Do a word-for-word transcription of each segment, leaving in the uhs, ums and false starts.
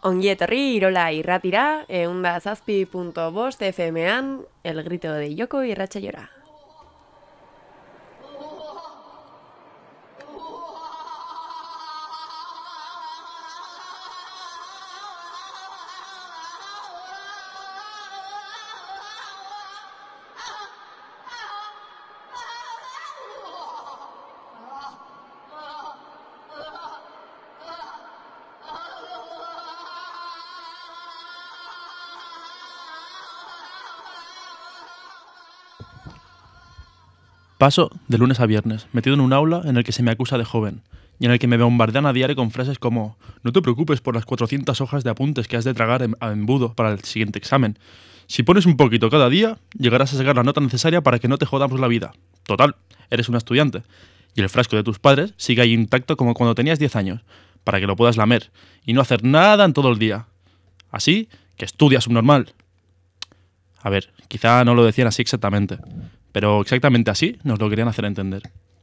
Ongi etorri Irola irratira, ehunda zazpi punto bost F M-an, El Grito de Yoko irratsaiora. Paso de lunes a viernes, metido en un aula en el que se me acusa de joven, y en el que me bombardean a diario con frases como «No te preocupes por las cuatrocientas hojas de apuntes que has de tragar en, a embudo para el siguiente examen. Si pones un poquito cada día, llegarás a sacar la nota necesaria para que no te jodamos la vida. Total, eres un estudiante, y el frasco de tus padres sigue ahí intacto como cuando tenías diez años, para que lo puedas lamer, y no hacer nada en todo el día. Así que estudia subnormal». A ver, quizá no lo decían así exactamente, pero exactamente así nos lo querían hacer entender.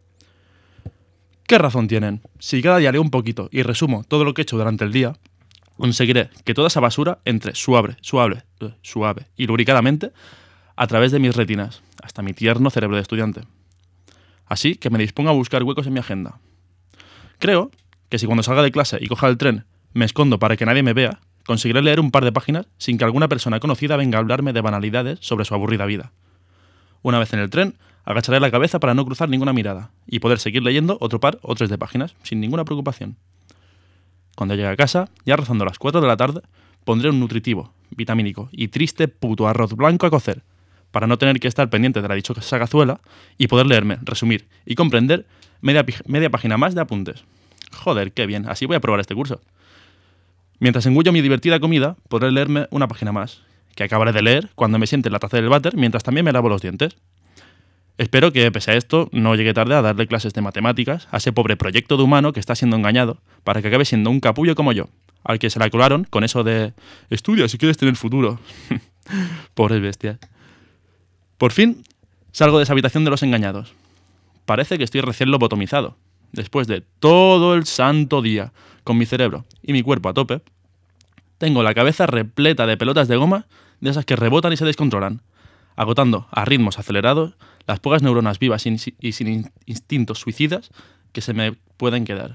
¿Qué razón tienen? Si cada día leo un poquito y resumo todo lo que he hecho durante el día, conseguiré que toda esa basura entre suave, suave, suave y lubricadamente a través de mis retinas, hasta mi tierno cerebro de estudiante. Así que me dispongo a buscar huecos en mi agenda. Creo que si cuando salga de clase y coja el tren me escondo para que nadie me vea, conseguiré leer un par de páginas sin que alguna persona conocida venga a hablarme de banalidades sobre su aburrida vida. Una vez en el tren, agacharé la cabeza para no cruzar ninguna mirada y poder seguir leyendo otro par o tres de páginas, sin ninguna preocupación. Cuando llegue a casa, ya rozando las cuatro de la tarde, pondré un nutritivo, vitamínico y triste puto arroz blanco a cocer, para no tener que estar pendiente de la dichosa cazuela y poder leerme, resumir y comprender media, media página más de apuntes. Joder, qué bien, así voy a probar este curso. Mientras engullo mi divertida comida, podré leerme una página más, que acabaré de leer cuando me siente en la taza del váter mientras también me lavo los dientes. Espero que, pese a esto, no llegue tarde a darle clases de matemáticas a ese pobre proyecto de humano que está siendo engañado para que acabe siendo un capullo como yo, al que se la colaron con eso de «estudia si quieres tener futuro». Pobres bestias. Por fin, salgo de esa habitación de los engañados. Parece que estoy recién lobotomizado. Después de todo el santo día, con mi cerebro y mi cuerpo a tope, tengo la cabeza repleta de pelotas de goma, de esas que rebotan y se descontrolan, agotando a ritmos acelerados las pocas neuronas vivas y sin instintos suicidas que se me pueden quedar.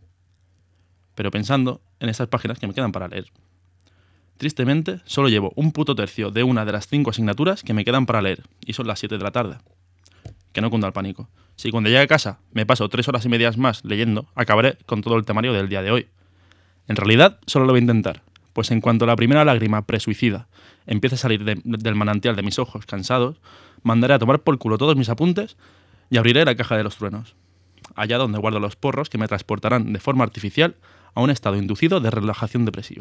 Pero pensando en esas páginas que me quedan para leer. Tristemente, solo llevo un puto tercio de una de las cinco asignaturas que me quedan para leer, y son las siete de la tarde. Que no cunda el pánico. Si cuando llegue a casa me paso tres horas y medias más leyendo, acabaré con todo el temario del día de hoy. En realidad, solo lo voy a intentar, pues en cuanto la primera lágrima presuicida empiece a salir de, del manantial de mis ojos cansados, mandaré a tomar por culo todos mis apuntes y abriré la caja de los truenos, allá donde guardo los porros que me transportarán de forma artificial a un estado inducido de relajación depresiva.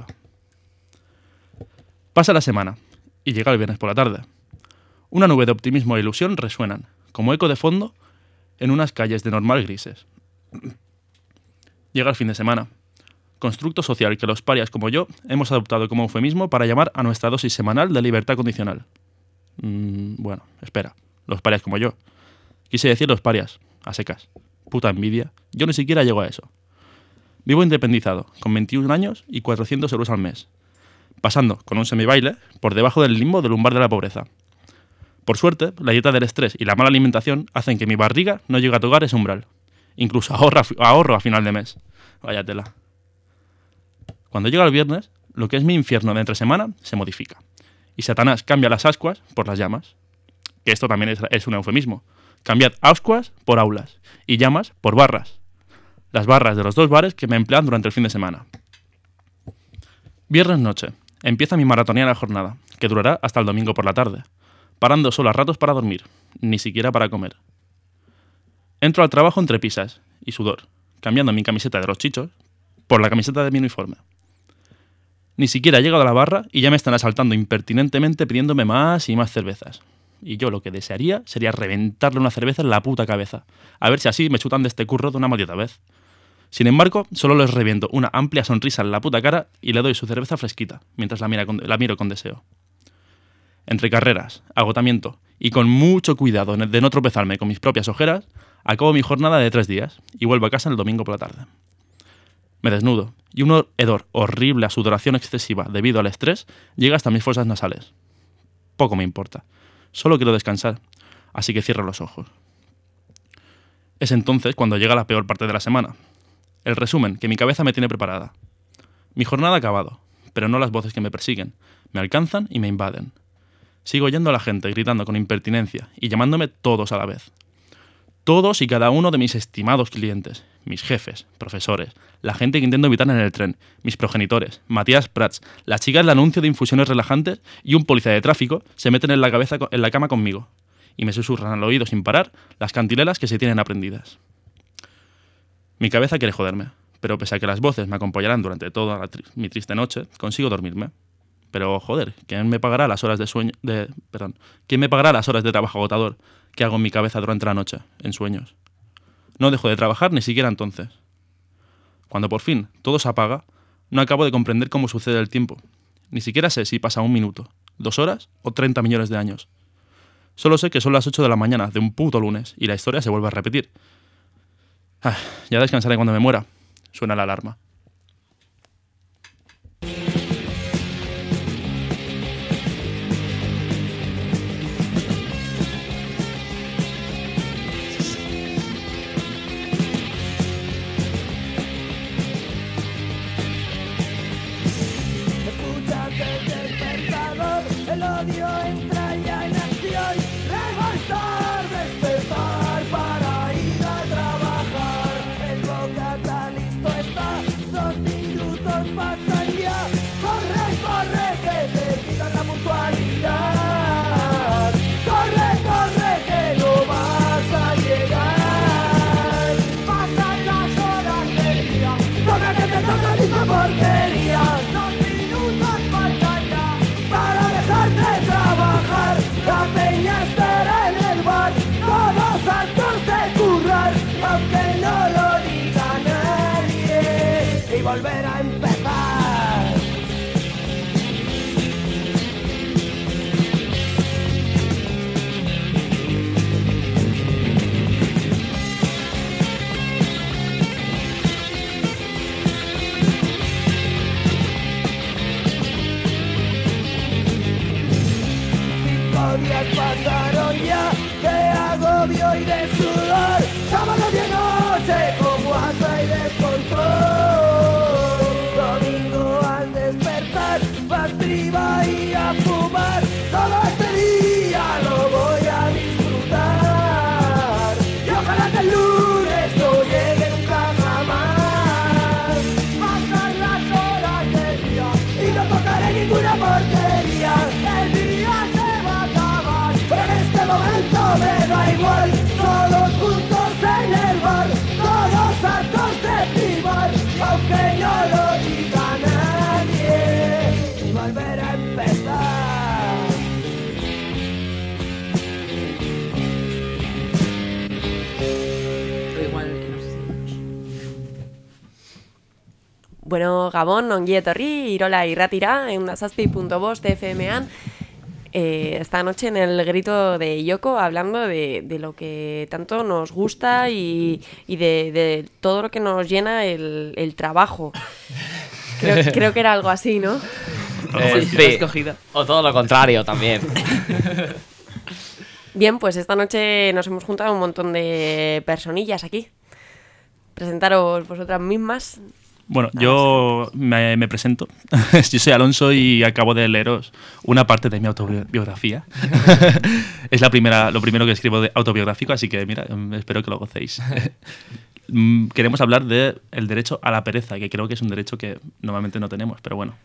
Pasa la semana, y llega el viernes por la tarde. Una nube de optimismo e ilusión resuenan, como eco de fondo, en unas calles de normal grises. Llega el fin de semana. Constructo social que los parias como yo hemos adoptado como eufemismo para llamar a nuestra dosis semanal de libertad condicional. Mm, bueno, espera, los parias como yo. Quise decir los parias, a secas. Puta envidia, yo ni siquiera llego a eso. Vivo independizado, con veintiún años y cuatrocientos euros al mes, pasando, con un semibaile, por debajo del limbo del umbral de la pobreza. Por suerte, la dieta del estrés y la mala alimentación hacen que mi barriga no llegue a tocar ese umbral. Incluso ahorra, ahorro a final de mes. Vaya tela. Cuando llega el viernes, lo que es mi infierno de entre semana se modifica. Y Satanás cambia las ascuas por las llamas. Que esto también es, es un eufemismo. Cambiad ascuas por aulas y llamas por barras. Las barras de los dos bares que me emplean durante el fin de semana. Viernes noche. Empieza mi maratoniana jornada, que durará hasta el domingo por la tarde, parando solo a ratos para dormir, ni siquiera para comer. Entro al trabajo entre pisas y sudor, cambiando mi camiseta de los chichos por la camiseta de mi uniforme. Ni siquiera he llegado a la barra y ya me están asaltando impertinentemente pidiéndome más y más cervezas. Y yo lo que desearía sería reventarle una cerveza en la puta cabeza, a ver si así me chutan de este curro de una maldita vez. Sin embargo, solo les reviento una amplia sonrisa en la puta cara y le doy su cerveza fresquita, mientras la, mira con, la miro con deseo. Entre carreras, agotamiento y con mucho cuidado de no tropezarme con mis propias ojeras, acabo mi jornada de tres días y vuelvo a casa el domingo por la tarde. Me desnudo y un hedor horrible a sudoración excesiva debido al estrés llega hasta mis fosas nasales. Poco me importa. Solo quiero descansar, así que cierro los ojos. Es entonces cuando llega la peor parte de la semana. El resumen que mi cabeza me tiene preparada. Mi jornada ha acabado, pero no las voces que me persiguen. Me alcanzan y me invaden. Sigo oyendo a la gente gritando con impertinencia y llamándome todos a la vez. Todos y cada uno de mis estimados clientes, mis jefes, profesores, la gente que intento evitar en el tren, mis progenitores, Matías Prats, las chicas del anuncio de infusiones relajantes y un policía de tráfico se meten en la cabeza en la cama conmigo y me susurran al oído sin parar las cantilelas que se tienen aprendidas. Mi cabeza quiere joderme, pero pese a que las voces me acompañarán durante toda la tri- mi triste noche, consigo dormirme. Pero, joder, ¿quién me pagará las horas de sueño de, perdón, ¿quién me pagará las horas de trabajo agotador que hago en mi cabeza durante la noche, en sueños? No dejo de trabajar ni siquiera entonces. Cuando por fin todo se apaga, no acabo de comprender cómo sucede el tiempo. Ni siquiera sé si pasa un minuto, dos horas o treinta millones de años. Solo sé que son las ocho de la mañana de un puto lunes y la historia se vuelve a repetir. Ah, ya descansaré cuando me muera. Suena la alarma. El odio entra ya en acción, revoltar, despertar para ir a trabajar. El bocata listo está, dos minutos pasan ya. Corre, corre, que te quitan la puntualidad. Corre, corre, que no vas a llegar. Pasan las horas del día, toca que te toca esta porquería. Dos minutos faltan ya para dejarte trabajar. La peña estará en el bar, todos hartos de currar, aunque no lo diga nadie, y volver a empezar. Días pasaron ya de agobio y de sudor, sábado de noche como hasta y descontrol. Domingo al despertar vas priva y a fumar, todo este día lo voy a disfrutar. Y ojalá que el lunes no llegue nunca jamás. Pasan las horas del día y no tocaré ninguna porquería. El día se en este momento me da igual, todos juntos en el bar, todos hartos de privar, aunque no lo diga nadie, y volver a empezar. Igual que no sé si... Bueno, Gabon, ongi etorri, Irola irratira, eundazazpi punto bost F M-an. Eh, esta noche en el grito de Yoko hablando de, de lo que tanto nos gusta y, y de, de todo lo que nos llena el, el trabajo. Creo, creo que era algo así, ¿no? Eh, Sí, sí. escogido. O todo lo contrario también. Bien, pues esta noche nos hemos juntado un montón de personillas aquí. Presentaros vosotras mismas. Bueno, yo me, me presento. Yo soy Alonso y acabo de leeros una parte de mi autobiografía. Es la primera, lo primero que escribo de autobiográfico, así que mira, espero que lo gocéis. Queremos hablar del derecho a la pereza, que creo que es un derecho que normalmente no tenemos, pero bueno.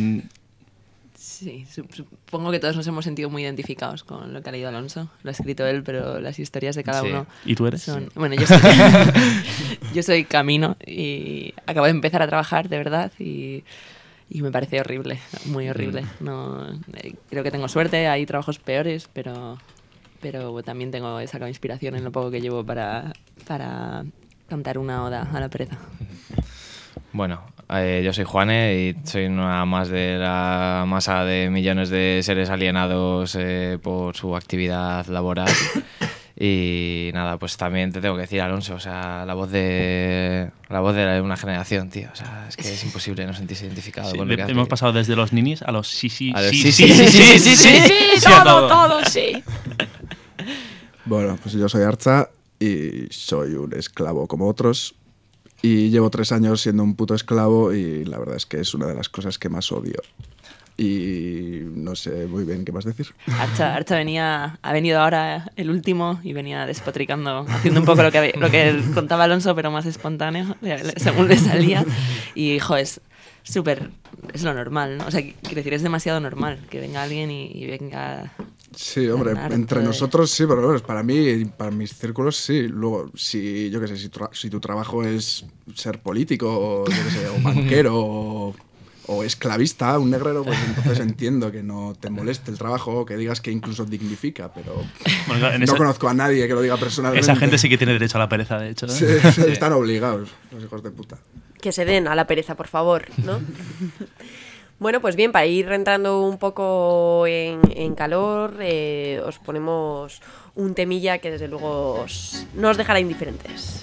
Sí, supongo que todos nos hemos sentido muy identificados con lo que ha leído Alonso. Lo ha escrito él, pero las historias de cada Sí. uno ¿Y tú eres? son... Bueno, yo soy... yo soy Camino y acabo de empezar a trabajar, de verdad, y, y me parece horrible, muy horrible. No, eh, creo que tengo suerte, hay trabajos peores, pero, pero también tengo he sacado inspiración en lo poco que llevo para, para cantar una oda a la pereza. Bueno, eh, yo soy Juane y soy una más de la masa de millones de seres alienados eh, por su actividad laboral. Y nada, pues también te tengo que decir, Alonso, o sea, la voz de la voz de una generación, tío. O sea, es que es imposible no sentirse identificado Sí, con lo que hace. hemos pasado desde los ninis a los sí, sí, A los sí, sí, sí, sí, sí, sí, sí, sí, a todo, todo, sí. Bueno, pues yo soy Archa y soy un esclavo como otros. Y llevo tres años siendo un puto esclavo y la verdad es que es una de las cosas que más odio. Y no sé muy bien qué más decir. Archa, Archa venía, ha venido ahora el último y venía despotricando, haciendo un poco lo que, lo que contaba Alonso, pero más espontáneo, según le salía. Y, jo, es súper, es lo normal, ¿no? O sea, quiero decir, es demasiado normal que venga alguien y, y venga... Sí, hombre, Ganar entre de- nosotros sí, pero bueno, para mí, para mis círculos sí. Luego, si yo qué sé, si tu, tra- si tu trabajo es ser político, o, yo qué sé, o banquero, o, o esclavista, un negrero, pues entonces entiendo que no te moleste el trabajo, o que digas que incluso dignifica, pero Bueno, claro, en no esa, conozco a nadie que lo diga personalmente. esa gente sí que tiene derecho a la pereza, de hecho. ¿eh? Sí, sí, están obligados, los hijos de puta. Que se den a la pereza, por favor, ¿no? Bueno, pues bien, para ir entrando un poco en, en calor, eh, os ponemos un temilla que desde luego os, no os dejará indiferentes.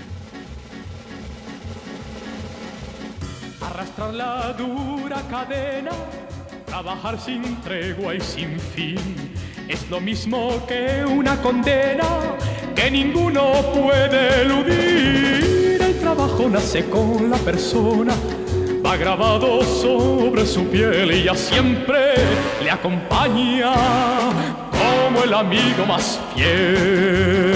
Arrastrar la dura cadena, trabajar sin tregua y sin fin, es lo mismo que una condena que ninguno puede eludir. El trabajo nace con la persona, va grabado sobre su piel y ya siempre le acompaña como el amigo más fiel.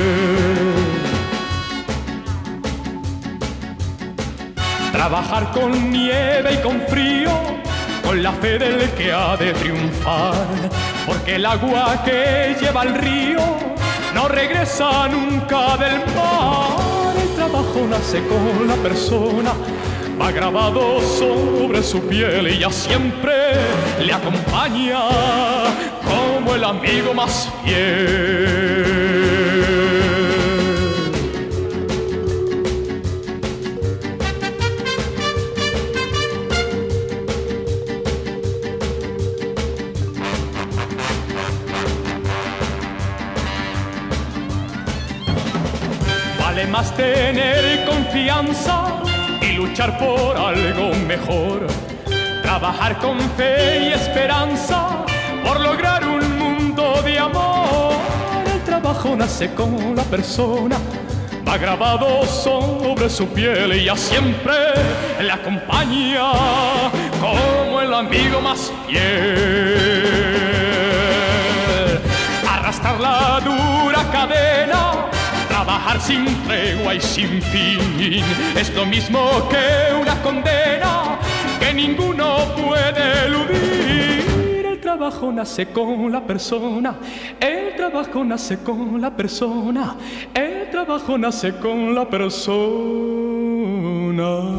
Trabajar con nieve y con frío, con la fe del que ha de triunfar, porque el agua que lleva al río no regresa nunca del mar. El trabajo nace con la persona, va grabado sobre su piel y ya siempre le acompaña como el amigo más fiel. Vale más tener confianza y luchar por algo mejor, trabajar con fe y esperanza por lograr un mundo de amor. El trabajo nace con la persona, va grabado sobre su piel y ya siempre le acompaña como el amigo más fiel. Arrastrar la dura cadena, trabajar sin tregua y sin fin, es lo mismo que una condena que ninguno puede eludir. El trabajo nace con la persona, el trabajo nace con la persona, el trabajo nace con la persona.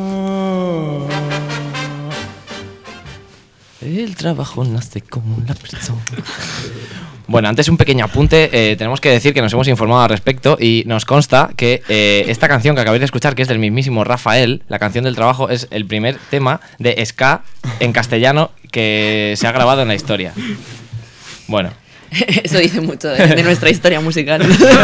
El trabajo nace con la persona. Bueno, antes un pequeño apunte, eh, tenemos que decir que nos hemos informado al respecto y nos consta que eh, esta canción que acabáis de escuchar, que es del mismísimo Rafael, la canción del trabajo, es el primer tema de ska en castellano que se ha grabado en la historia. Bueno. Eso dice mucho de, de nuestra historia musical.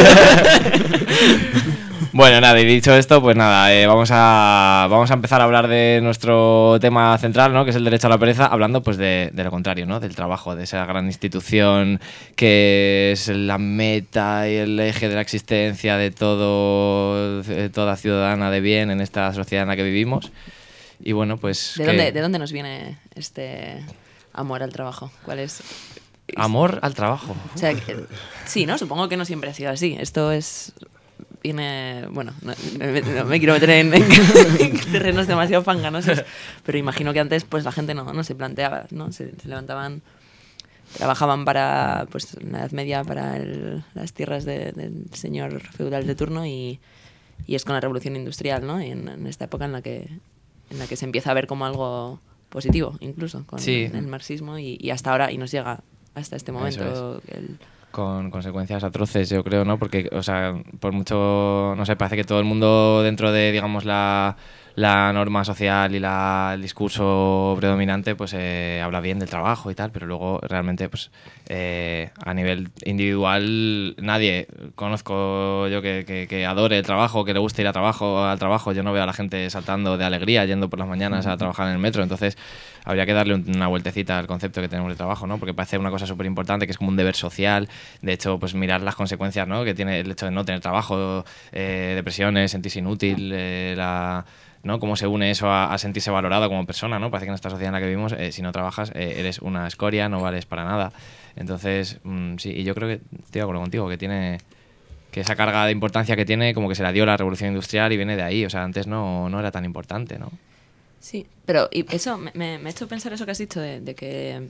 Bueno, nada, y dicho esto, pues nada, eh, vamos a vamos a empezar a hablar de nuestro tema central, ¿no? Que es el derecho a la pereza, hablando pues de, de lo contrario, ¿no? Del trabajo, de esa gran institución que es la meta y el eje de la existencia de todo de toda ciudadana de bien en esta sociedad en la que vivimos. Y bueno, pues ¿De que- dónde, ¿De dónde nos viene este amor al trabajo? ¿Cuál es? amor al trabajo. O sea, que- sí, ¿no? Supongo que no siempre ha sido así. Esto es... Viene... Bueno, no, no- no me quiero meter en, en terrenos demasiado fanganosos, pero imagino que antes pues la gente no, no se planteaba, ¿no? Se, se levantaban, trabajaban para, pues, en la Edad Media para el- las tierras de- del señor feudal de turno y, y es con la Revolución Industrial, ¿no? Y en, en esta época en la que en la que se empieza a ver como algo positivo, incluso, con Sí. el marxismo y, y hasta ahora, y nos llega hasta este Eso momento el... Con consecuencias atroces, yo creo, ¿no? Porque, o sea, por mucho, no sé, parece que todo el mundo dentro de, digamos, la, la norma social y la, el discurso predominante pues eh, habla bien del trabajo y tal, pero luego realmente pues eh, a nivel individual nadie conozco yo que, que, que adore el trabajo, que le guste ir a trabajo, al trabajo. Yo no veo a la gente saltando de alegría yendo por las mañanas a trabajar en el metro, entonces habría que darle una vueltecita al concepto que tenemos de trabajo, ¿no? Porque parece una cosa súper importante, que es como un deber social. De hecho, pues mirar las consecuencias, ¿no? Que tiene el hecho de no tener trabajo, eh, depresiones, sentirse inútil, eh, la... ¿no? Cómo se une eso a, a sentirse valorado como persona, ¿no? Parece que en esta sociedad en la que vivimos, eh, si no trabajas, eh, eres una escoria, no vales para nada. Entonces, mmm, sí, y yo creo que estoy de acuerdo contigo, que tiene que esa carga de importancia que tiene, como que se la dio la revolución industrial y viene de ahí. O sea, antes no, no era tan importante, ¿no? Sí, pero y eso me, me, me ha hecho pensar eso que has dicho de, de que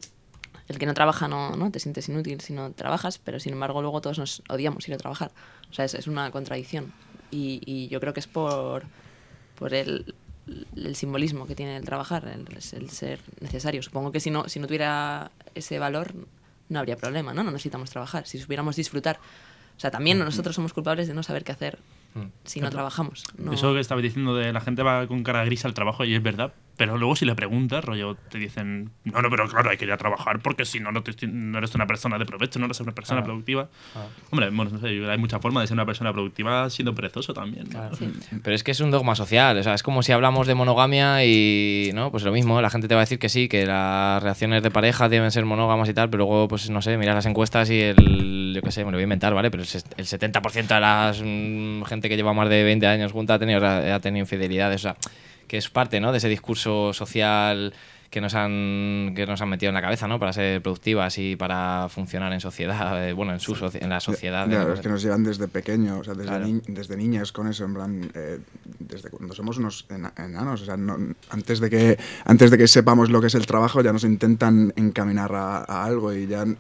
el que no trabaja no, no te sientes inútil si no trabajas, pero sin embargo luego todos nos odiamos ir a trabajar. O sea, es, es una contradicción. Y, y yo creo que es por... por el, el simbolismo que tiene el trabajar, el, el ser necesario. Supongo que si no, si no tuviera ese valor, no habría problema, ¿no? No necesitamos trabajar. Si supiéramos disfrutar. O sea, también nosotros somos culpables de no saber qué hacer si no trabajamos. No. Eso que estabas diciendo de la gente va con cara gris al trabajo, y es verdad, pero luego si le preguntas, rollo, te dicen, no, no, pero claro, hay que ir a trabajar porque si no, no, te, no eres una persona de provecho, no eres una persona ah. productiva. Ah. Hombre, bueno, no sé, hay mucha forma de ser una persona productiva siendo perezoso también, ¿no? Claro. Sí. Pero es que es un dogma social, o sea, es como si hablamos de monogamia y, ¿no? Pues lo mismo, la gente te va a decir que sí, que las relaciones de pareja deben ser monógamas y tal, pero luego, pues no sé, miras las encuestas y el, yo qué sé, me lo voy a inventar, ¿vale? Pero el setenta por ciento de la mmm, gente que lleva más de veinte años junta ha tenido, ha tenido infidelidades, o sea, que es parte, ¿no? De ese discurso social que nos han que nos han metido en la cabeza, ¿no? Para ser productivas y para funcionar en sociedad, eh, bueno, en su soci en la sociedad. Ya, ¿no? Es que nos llevan desde pequeños, o sea, desde, claro. ni desde niñas con eso, en plan, eh, desde cuando somos unos ena enanos, o sea, no, antes de que antes de que sepamos lo que es el trabajo, ya nos intentan encaminar a, a algo y ya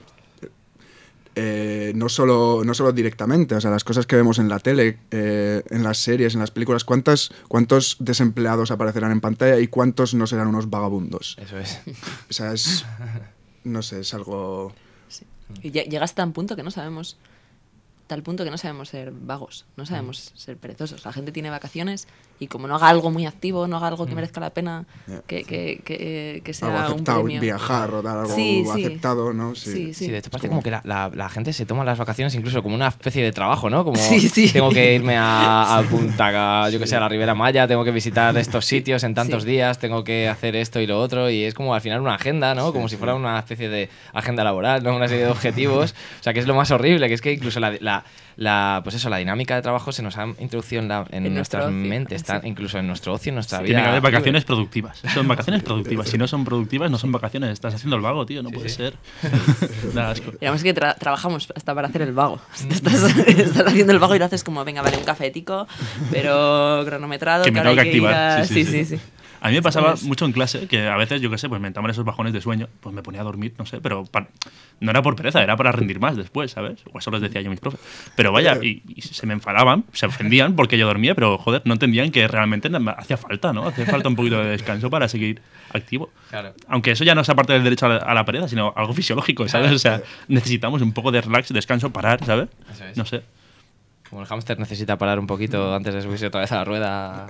eh, no solo no solo directamente, o sea, las cosas que vemos en la tele, eh, en las series, en las películas, ¿cuántas, cuántos desempleados aparecerán en pantalla y cuántos no serán unos vagabundos? Eso es. O sea, es, no sé, es algo... Sí. Y llega hasta un punto que no sabemos, tal punto que no sabemos ser vagos, no sabemos mm. ser perezosos. La gente tiene vacaciones y como no haga algo muy activo, no haga algo que merezca la pena, yeah. que, que, que, que sea algo aceptado, un premio. Viajar o dar algo sí, sí. aceptado, ¿no? Sí, sí. sí, de hecho parece como que la, la, la gente se toma las vacaciones incluso como una especie de trabajo, ¿no? Como sí, sí. tengo que irme a, a Punta, yo que sé, a la Ribera Maya, tengo que visitar estos sitios en tantos sí. días, tengo que hacer esto y lo otro, y es como al final una agenda, ¿no? Como sí, si fuera una especie de agenda laboral, ¿no? Una serie de objetivos. O sea, que es lo más horrible, que es que incluso la, la, la pues eso, la dinámica de trabajo se nos ha introducido en, la, en, en nuestras mentes, está, sí. incluso en nuestro ocio, en nuestra sí. vida. Tiene que haber vacaciones productivas. Son vacaciones productivas. Si no son productivas, no son vacaciones. Estás haciendo el vago, tío. No sí, puede sí. ser. Da asco. Digamos que tra trabajamos hasta para hacer el vago. Estás, estás haciendo el vago y lo haces como, venga, vale, un cafetico, pero cronometrado. Que me tengo que activar. A... Sí, sí, sí, sí. sí, sí. A mí me pasaba mucho en clase que a veces, yo qué sé, pues me entraban esos bajones de sueño, pues me ponía a dormir, no sé, pero para, no era por pereza, era para rendir más después, ¿sabes? O eso les decía yo a mis profes. Pero vaya, y, y se me enfadaban, se ofendían porque yo dormía, pero joder, no entendían que realmente hacía falta, ¿no? Hacía falta un poquito de descanso para seguir activo. Claro. Aunque eso ya no es aparte del derecho a la, a la pereza, sino algo fisiológico, ¿sabes? Claro. O sea, necesitamos un poco de relax, descanso, parar, ¿sabes? Eso es. No sé. Como el hámster necesita parar un poquito antes de subirse otra vez a la rueda.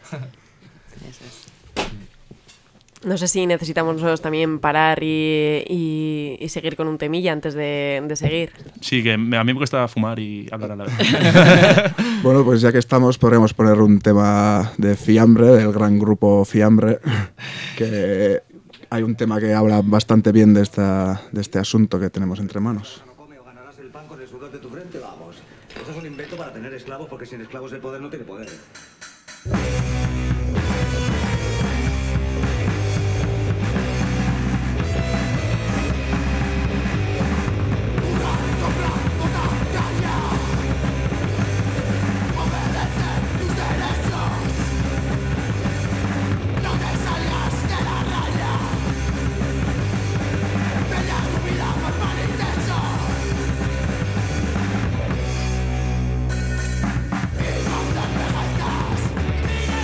Eso es. No sé si necesitamos nosotros también parar y, y, y seguir con un temilla antes de, de seguir. Sí, que me, a mí me cuesta fumar y hablar a la vez. Bueno, pues ya que estamos, podremos poner un tema de Fiambre, del gran grupo Fiambre, que hay un tema que habla bastante bien de, esta, de este asunto que tenemos entre manos. No come o ganarás el pan con el sudor de tu frente, vamos. Eso es un invento para tener esclavos, porque sin esclavos el poder no tiene poder. Y no te envejezcas.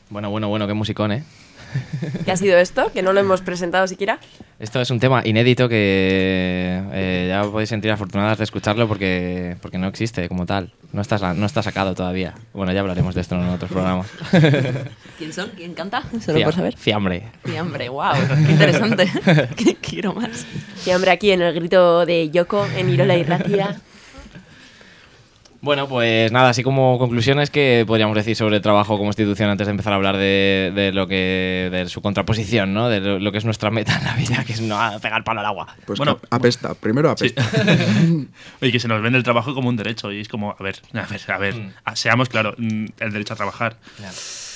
Bueno, bueno, bueno, qué musicón, ¿eh? ¿Qué ha sido esto? Que no lo hemos presentado siquiera. Esto es un tema inédito que eh, ya os podéis sentir afortunadas de escucharlo porque, porque no existe como tal. No está, no está sacado todavía. Bueno, ya hablaremos de esto en otros programas. ¿Quién son? ¿Quién canta? Solo Fia- por saber. Fiambre. Fiambre, wow, qué interesante. Quiero más. Sí, hombre, aquí en el grito de Yoko, en Irola y Ratia. Bueno, pues nada, así como conclusiones que podríamos decir sobre el trabajo como institución antes de empezar a hablar de, de lo que de su contraposición, ¿no? De lo, lo que es nuestra meta en la vida, que es no pegar palo al agua. Pues Bueno, que apesta, primero Sí. apesta. Oye, que se nos vende el trabajo como un derecho y es como, a ver, a ver, a ver, Mm. a- seamos claros, mm, el derecho a trabajar. Claro.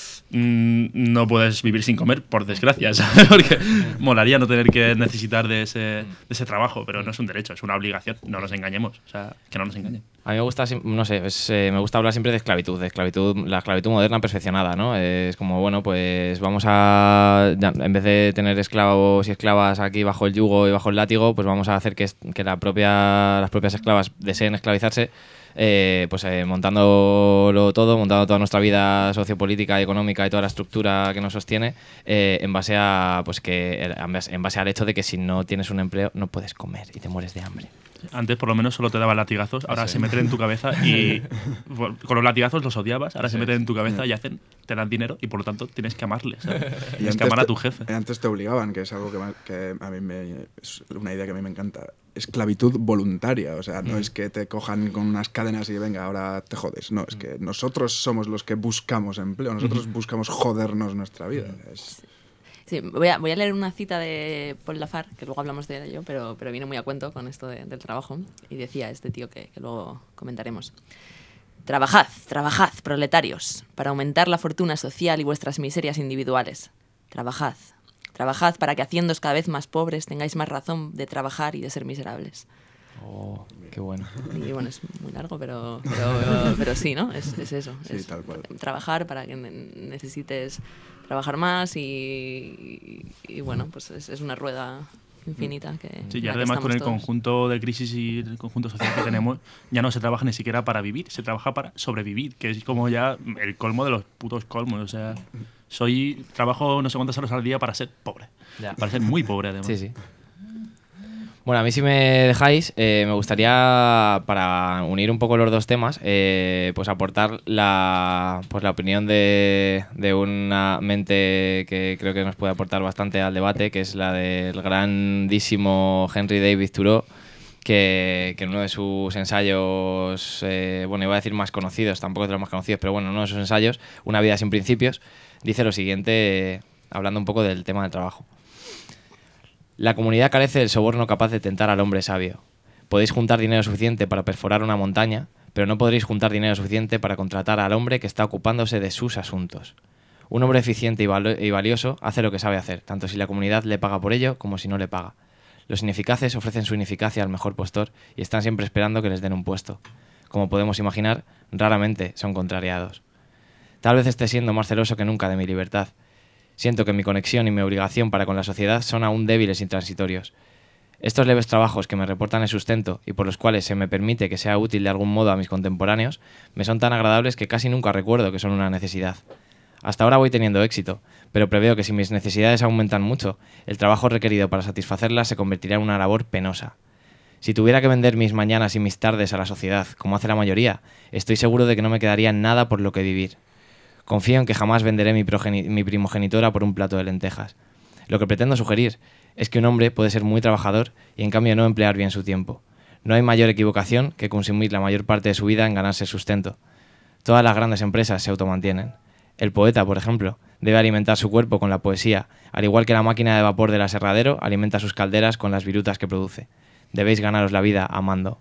Mm, no puedes vivir sin comer, por desgracia, ¿sabes? Porque molaría no tener que necesitar de ese, de ese trabajo, pero no es un derecho, es una obligación, no nos engañemos, o sea, que no nos engañen. A mí me gusta, sim- no sé, es, eh, me gusta hablar siempre de esclavitud, de esclavitud, la esclavitud moderna perfeccionada, ¿no? Es como, bueno, pues vamos a, ya, en vez de tener esclavos y esclavas aquí bajo el yugo y bajo el látigo, pues vamos a hacer que, es- que la propia, las propias esclavas deseen esclavizarse, eh, pues eh, montándolo todo, montando toda nuestra vida sociopolítica y económica y toda la estructura que nos sostiene, eh, en base a, pues que, en base al hecho de que si no tienes un empleo no puedes comer y te mueres de hambre. Antes por lo menos solo te daban latigazos, ahora se meten en tu cabeza y por- con los latigazos los odiabas, ahora se meten en tu cabeza y hacen, te dan dinero y por lo tanto tienes que amarles, ¿sabes? Tienes que amar a te, tu jefe. y antes te obligaban, que es algo que, me- que a mí me, es una idea que a mí me encanta. Esclavitud voluntaria, o sea, no es que te cojan con unas cadenas y venga, ahora te jodes. No, es que nosotros somos los que buscamos empleo, nosotros buscamos jodernos nuestra vida. Es, Sí, voy a, voy a leer una cita de Paul Lafar, que luego hablamos de ello, pero, pero viene muy a cuento con esto de- del trabajo. Y decía este tío que, que luego comentaremos. Trabajad, trabajad, proletarios, para aumentar la fortuna social y vuestras miserias individuales. Trabajad, trabajad para que haciéndoos cada vez más pobres tengáis más razón de trabajar y de ser miserables. Oh, qué bueno. Y bueno, es muy largo, pero, pero, pero sí, ¿no? Es, es eso. Sí, es tal cual. Trabajar para que ne- necesites trabajar más y, y, y bueno, pues es, es una rueda infinita que... Sí, en y la que además con el estamos todos. conjunto de crisis y el conjunto social que tenemos, ya no se trabaja ni siquiera para vivir, se trabaja para sobrevivir, que es como ya el colmo de los putos colmos. O sea, soy trabajo no sé cuántas horas al día para ser pobre, Ya. para ser muy pobre además. Sí, sí. Bueno, a mí si me dejáis, eh, me gustaría, para unir un poco los dos temas, eh, pues aportar la, pues la opinión de, de una mente que creo que nos puede aportar bastante al debate, que es la del grandísimo Henry David Thoreau, que, que en uno de sus ensayos, eh, bueno, iba a decir más conocidos, tampoco es de los más conocidos, pero bueno, en uno de sus ensayos, Una vida sin principios, dice lo siguiente, eh, hablando un poco del tema del trabajo. La comunidad carece del soborno capaz de tentar al hombre sabio. Podéis juntar dinero suficiente para perforar una montaña, pero no podréis juntar dinero suficiente para contratar al hombre que está ocupándose de sus asuntos. Un hombre eficiente y, valo- y valioso hace lo que sabe hacer, tanto si la comunidad le paga por ello como si no le paga. Los ineficaces ofrecen su ineficacia al mejor postor y están siempre esperando que les den un puesto. Como podemos imaginar, raramente son contrariados. Tal vez esté siendo más celoso que nunca de mi libertad. Siento que mi conexión y mi obligación para con la sociedad son aún débiles y transitorios. Estos leves trabajos que me reportan el sustento y por los cuales se me permite que sea útil de algún modo a mis contemporáneos, me son tan agradables que casi nunca recuerdo que son una necesidad. Hasta ahora voy teniendo éxito, pero preveo que si mis necesidades aumentan mucho, el trabajo requerido para satisfacerlas se convertirá en una labor penosa. Si tuviera que vender mis mañanas y mis tardes a la sociedad, como hace la mayoría, estoy seguro de que no me quedaría nada por lo que vivir. Confío en que jamás venderé mi, progeni- mi primogenitora por un plato de lentejas. Lo que pretendo sugerir es que un hombre puede ser muy trabajador y en cambio no emplear bien su tiempo. No hay mayor equivocación que consumir la mayor parte de su vida en ganarse el sustento. Todas las grandes empresas se automantienen. El poeta, por ejemplo, debe alimentar su cuerpo con la poesía, al igual que la máquina de vapor del aserradero alimenta sus calderas con las virutas que produce. Debéis ganaros la vida amando.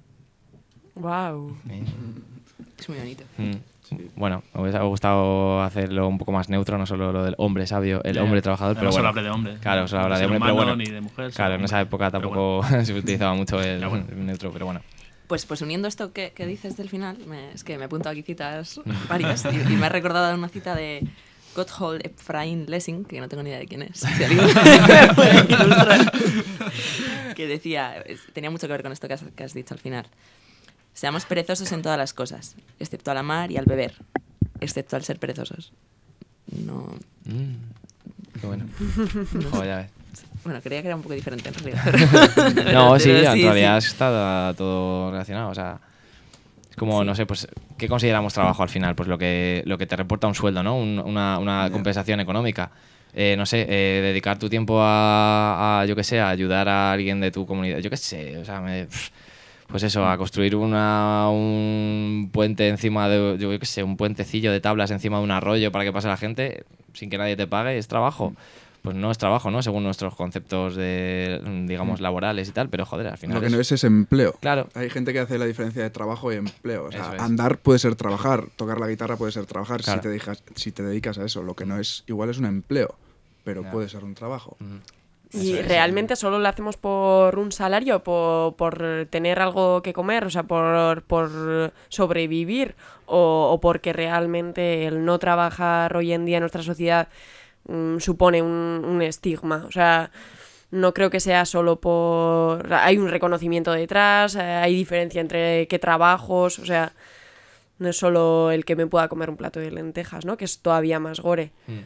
Wow. Es muy bonito. Mm. Bueno, me hubiese gustado hacerlo un poco más neutro, no solo lo del hombre sabio, el Ya, hombre ya. trabajador, No pero solo bueno. habla de hombre. Claro, solo habla de ser hombre, pero humano bueno. ni de mujer, Claro, solo en esa hombre. época Pero tampoco bueno. se utilizaba mucho el, Ya, bueno. el neutro, pero bueno. Pues, pues uniendo esto que, que dices del final, me- es que me apunto aquí citas varias y, y me ha recordado una cita de Gotthold Ephraim Lessing, que no tengo ni idea de quién es, si alguien me puede ilustrar, que decía, es- tenía mucho que ver con esto que has, que has dicho al final. Seamos perezosos en todas las cosas, excepto al amar y al beber, excepto al ser perezosos. no... Mm, qué bueno. Joder, ya ves. Bueno, creía que era un poco diferente en realidad. No, sí, Pero en realidad está todo relacionado. O sea, es como, Sí. no sé, pues, ¿qué consideramos trabajo al final? Pues lo que, lo que te reporta un sueldo, ¿no? Un- una una Ya. compensación económica. Eh, no sé, eh, dedicar tu tiempo a, a, yo qué sé, a ayudar a alguien de tu comunidad. Yo qué sé, o sea, me- pues eso, a construir una, un puente encima de, yo qué sé, un puentecillo de tablas encima de un arroyo para que pase la gente sin que nadie te pague, es trabajo. Pues no es trabajo, ¿no? Según nuestros conceptos de, digamos, laborales y tal, pero joder, al final Lo que es- no es es empleo. Claro. Hay gente que hace la diferencia de trabajo y empleo. O sea, Eso es. andar puede ser trabajar, tocar la guitarra puede ser trabajar Claro. si, te dedicas, si te dedicas a eso. Lo que no es, igual es un empleo, pero Ya. puede ser un trabajo. Y Eso es. realmente solo lo hacemos por un salario, por, por tener algo que comer, o sea, por, por sobrevivir, o, o porque realmente el no trabajar hoy en día en nuestra sociedad mm, supone un, un estigma. O sea, no creo que sea solo por... Hay un reconocimiento detrás, eh, hay diferencia entre qué trabajos, o sea, no es solo el que me pueda comer un plato de lentejas, ¿no? Que es todavía más gore. Mm.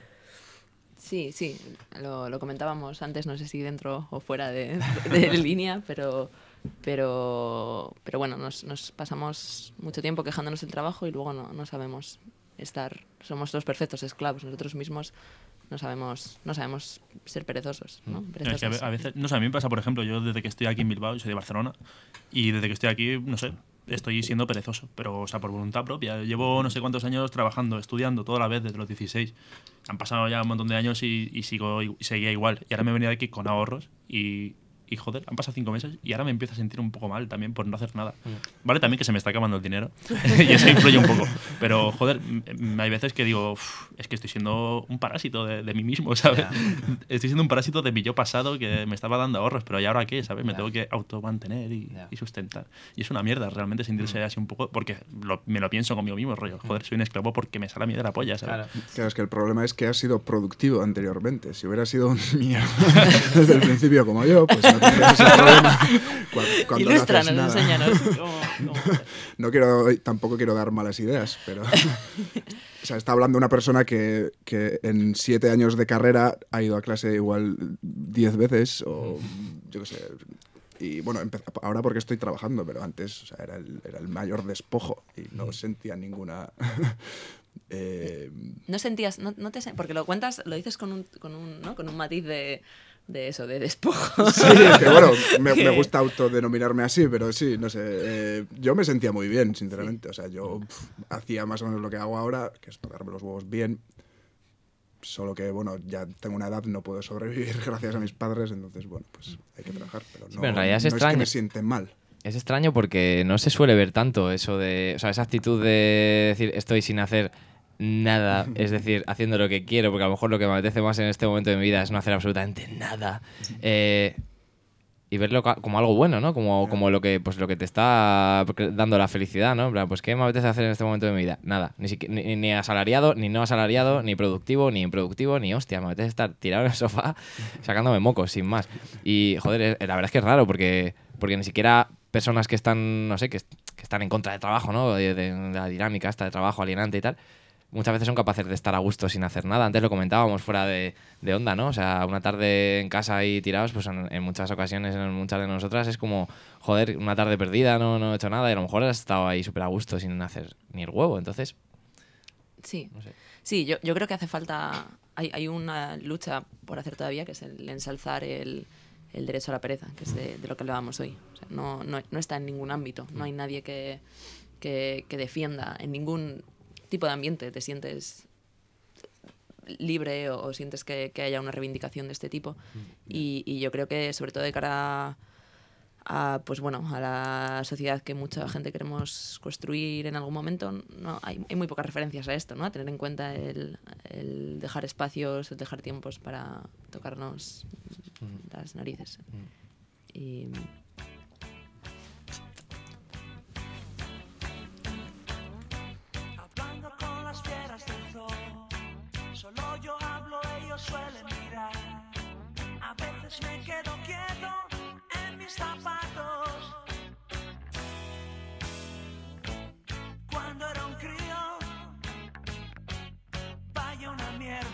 Sí, sí, lo, lo comentábamos antes, no sé si dentro o fuera de, de línea, pero, pero, pero bueno, nos, nos pasamos mucho tiempo quejándonos del trabajo y luego no, no sabemos estar, somos los perfectos esclavos, nosotros mismos no sabemos, no sabemos ser perezosos, ¿no? Es que a Perezosos. ve- a veces, no sé, a mí me pasa, por ejemplo, yo desde que estoy aquí en Bilbao, yo soy de Barcelona, y desde que estoy aquí, no sé, estoy siendo perezoso, pero, o sea, por voluntad propia. Llevo no sé cuántos años trabajando, estudiando, toda la vez, desde los dieciséis. Han pasado ya un montón de años y, y sigo y seguía igual. Y ahora me he venido aquí con ahorros y, y, joder, han pasado cinco meses y ahora me empiezo a sentir un poco mal también por no hacer nada. Vale, también que se me está acabando el dinero y eso influye un poco. Pero, joder, m- hay veces que digo, "Uf, es que estoy siendo un parásito de, de mí mismo, ¿sabes? Estoy siendo un parásito de mi yo pasado que me estaba dando ahorros, pero ¿y ahora qué? ¿Sabes? Me Ya. tengo que automantener y, Ya. y sustentar. Y es una mierda realmente sentirse así un poco, porque lo- me lo pienso conmigo mismo, rollo, joder, soy un esclavo porque me sale a mí de la polla, ¿sabes? Claro. Claro, es que el problema es que has sido productivo anteriormente. Si hubiera sido un mierda desde el principio como yo, pues no tendrías ese problema. Cuando, cuando no Ilústranos, haces nada. enséñanos. cómo- cómo hacer. No quiero, tampoco quiero dar malas ideas, pero... O sea, está hablando una persona que, que en siete años de carrera ha ido a clase igual diez veces o yo qué sé. Y bueno, empe- ahora porque estoy trabajando, pero antes, o sea, era el, era el mayor despojo y no sentía ninguna... eh, No sentías, no, no te sen- porque lo cuentas, lo dices con un, con un, ¿no? Con un matiz de, de eso, de despojo. Sí, que bueno, me, Que- me gusta autodenominarme así, pero sí, no sé. eh, yo me sentía muy bien, sinceramente. O sea, yo pf, hacía más o menos lo que hago ahora, que es tocarme los huevos bien. Solo que, bueno, ya tengo una edad, no puedo sobrevivir gracias a mis padres, entonces, bueno, pues hay que trabajar. Pero no, pero en realidad es no es que extraño. me siente mal. Es extraño porque no se suele ver tanto eso de, o sea, esa actitud de decir estoy sin hacer nada, es decir, haciendo lo que quiero, porque a lo mejor lo que me apetece más en este momento de mi vida es no hacer absolutamente nada. Eh, y verlo ca- como algo bueno, ¿no? Como, como lo que pues lo que te está dando la felicidad, ¿no? En plan, pues ¿qué me apetece hacer en este momento de mi vida? Nada, ni, siqui- ni, ni asalariado, ni no asalariado, ni productivo, ni improductivo, ni hostia, me apetece estar tirado en el sofá sacándome mocos, sin más. Y joder, eh, la verdad es que es raro porque, porque ni siquiera personas que están, no sé, que, est- que están en contra del trabajo, ¿no? De, de- de la dinámica esta de trabajo alienante y tal, muchas veces son capaces de estar a gusto sin hacer nada. Antes lo comentábamos fuera de, de onda, ¿no? O sea, una tarde en casa y tirados, pues en, en muchas ocasiones, en muchas de nosotras, es como, joder, una tarde perdida, no, no he hecho nada y a lo mejor has estado ahí súper a gusto sin hacer ni el huevo. Entonces, Sí, no sé. sí, yo, yo creo que hace falta, hay, hay una lucha por hacer todavía, que es el ensalzar el, el derecho a la pereza, que es de, de lo que hablábamos hoy. O sea, no, no, no está en ningún ámbito, no hay nadie que, que, que defienda en ningún tipo de ambiente, te sientes libre o, o sientes que, que haya una reivindicación de este tipo. Y, y yo creo que sobre todo de cara a, a, pues bueno, a la sociedad que mucha gente queremos construir en algún momento, no, hay, hay muy pocas referencias a esto, ¿no? A tener en cuenta el, el dejar espacios, el dejar tiempos para tocarnos las narices. Y Hablando con las fieras del zoo, solo yo hablo, ellos suelen mirar. A veces me quedo quieto en mis zapatos. Cuando era un crío, vaya una mierda.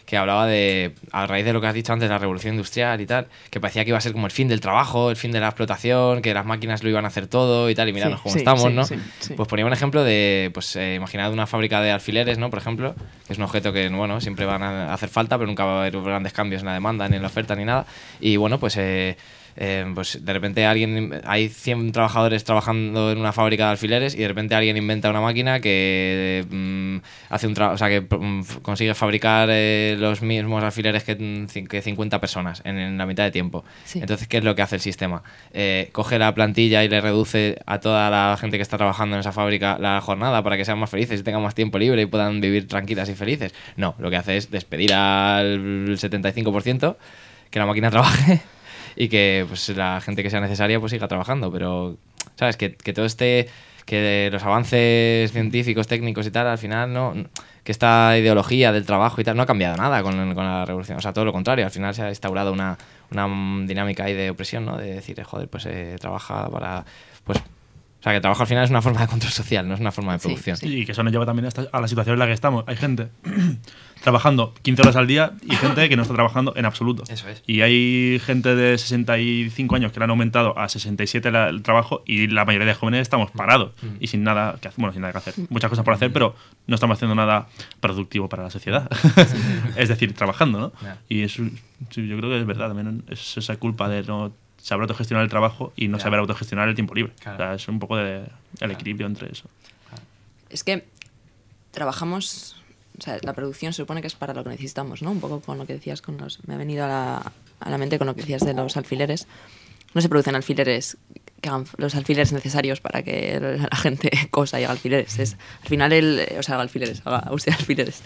que hablaba de, a raíz de lo que has dicho antes, la revolución industrial y tal, que parecía que iba a ser como el fin del trabajo, el fin de la explotación, que las máquinas lo iban a hacer todo y tal, y mirad Sí, cómo sí, estamos, sí, ¿no? sí, sí. Pues ponía un ejemplo de, pues eh, imaginad una fábrica de alfileres, ¿no? Por ejemplo, que es un objeto que, bueno, siempre van a hacer falta, pero nunca va a haber grandes cambios en la demanda, ni en la oferta, ni nada. Y bueno, pues... Eh, Eh, pues de repente alguien hay cien trabajadores trabajando en una fábrica de alfileres y de repente alguien inventa una máquina que mm, hace un tra- o sea que mm, consigue fabricar eh, los mismos alfileres que, que cincuenta personas en, en la mitad de tiempo. Sí. Entonces, ¿qué es lo que hace el sistema? Eh, coge la plantilla y le reduce a toda la gente que está trabajando en esa fábrica la jornada para que sean más felices y tengan más tiempo libre y puedan vivir tranquilas y felices. No, lo que hace es despedir al setenta y cinco por ciento, que la máquina trabaje y que pues la gente que sea necesaria pues siga trabajando, pero sabes que, que todo este que los avances científicos, técnicos y tal, al final no, que esta ideología del trabajo y tal no ha cambiado nada con, con la revolución, o sea, todo lo contrario, al final se ha instaurado una, una dinámica ahí de opresión, ¿no? De decir, eh, joder, pues eh, trabaja para, pues, o sea, que el trabajo al final es una forma de control social, no es una forma de Sí, producción. sí. Y que eso nos lleva también a, esta- a la situación en la que estamos. Hay gente trabajando quince horas al día y gente que no está trabajando en absoluto. Eso es. Y hay gente de sesenta y cinco años que le han aumentado a sesenta y siete la- el trabajo y la mayoría de jóvenes estamos parados y sin nada que hacer. Bueno, sin nada que hacer. Muchas cosas por hacer, pero no estamos haciendo nada productivo para la sociedad. Es decir, trabajando, ¿no? Ya. Y eso sí, yo creo que es verdad. También es esa culpa de no saber autogestionar el trabajo y no Ya. saber autogestionar el tiempo libre. Claro. O sea, es un poco de el equilibrio entre eso. Es que trabajamos, o sea, la producción se supone que es para lo que necesitamos, ¿no? Un poco con lo que decías con los... Me ha venido a la, a la mente con lo que decías de los alfileres. No se producen alfileres que hagan los alfileres necesarios para que la gente cosa y haga alfileres. Es, al final, el, o sea, haga alfileres, haga usted alfileres.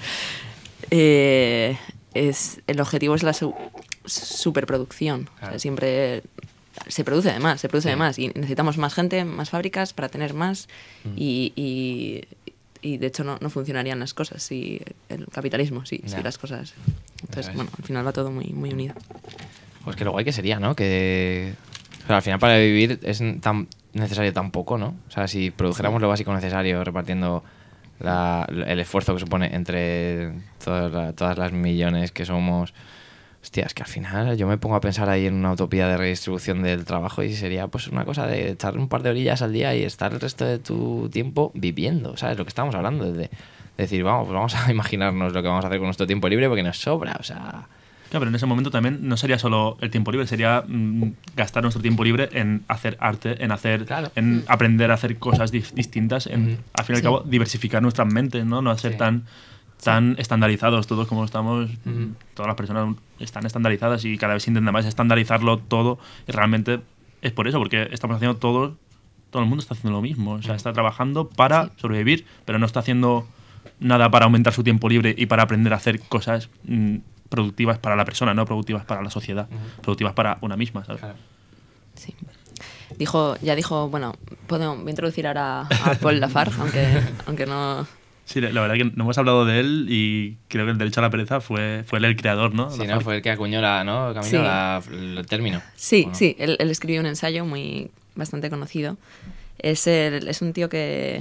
Eh, es, el objetivo es la su- superproducción. O sea, Claro. siempre se produce de más, se produce Sí. de más. Y necesitamos más gente, más fábricas para tener más. Mm. Y, y, y, de hecho no, no funcionarían las cosas si el capitalismo, si, Ya. si las cosas... Entonces, Eso es. bueno, al final va todo muy, muy unido. Pues que lo guay que sería, ¿no? Que o sea, al final para vivir es tan necesario tan poco, ¿no? O sea, si produjéramos lo básico necesario repartiendo la- el esfuerzo que supone entre todas, la- todas las millones que somos... Hostia, es que al final yo me pongo a pensar ahí en una utopía de redistribución del trabajo y sería pues una cosa de echar un par de orillas al día y estar el resto de tu tiempo viviendo, ¿sabes? Lo que estamos hablando, de, de decir, vamos, pues vamos a imaginarnos lo que vamos a hacer con nuestro tiempo libre porque nos sobra, o sea... Claro, pero en ese momento también no sería solo el tiempo libre, sería mm, gastar nuestro tiempo libre en hacer arte, en hacer, Claro. en aprender a hacer cosas dif- distintas, en, Ujú. al fin y al Sí. cabo, diversificar nuestras mentes, ¿no? No ser Sí. tan, tan estandarizados todos como estamos. Ujú. Todas las personas están estandarizadas y cada vez se intenta más estandarizarlo todo. Y realmente es por eso, porque estamos haciendo todo, todo el mundo está haciendo lo mismo. O sea, está trabajando para sobrevivir, pero no está haciendo nada para aumentar su tiempo libre y para aprender a hacer cosas mm, productivas para la persona, no productivas para la sociedad, productivas para una misma, ¿sabes? Claro. Sí. Dijo, ya dijo, bueno, puedo, voy a introducir ahora a Paul Lafargue, aunque, aunque no... Sí, la la verdad que no hemos hablado de él y creo que el derecho a la pereza fue, fue él el creador, ¿no? Sí, La ¿no? fábrica. Fue el que acuñó la, ¿no? Camino, Sí. la- el término. Sí, ¿o no? sí, él, él escribió un ensayo muy bastante conocido. Es, el- es un tío que,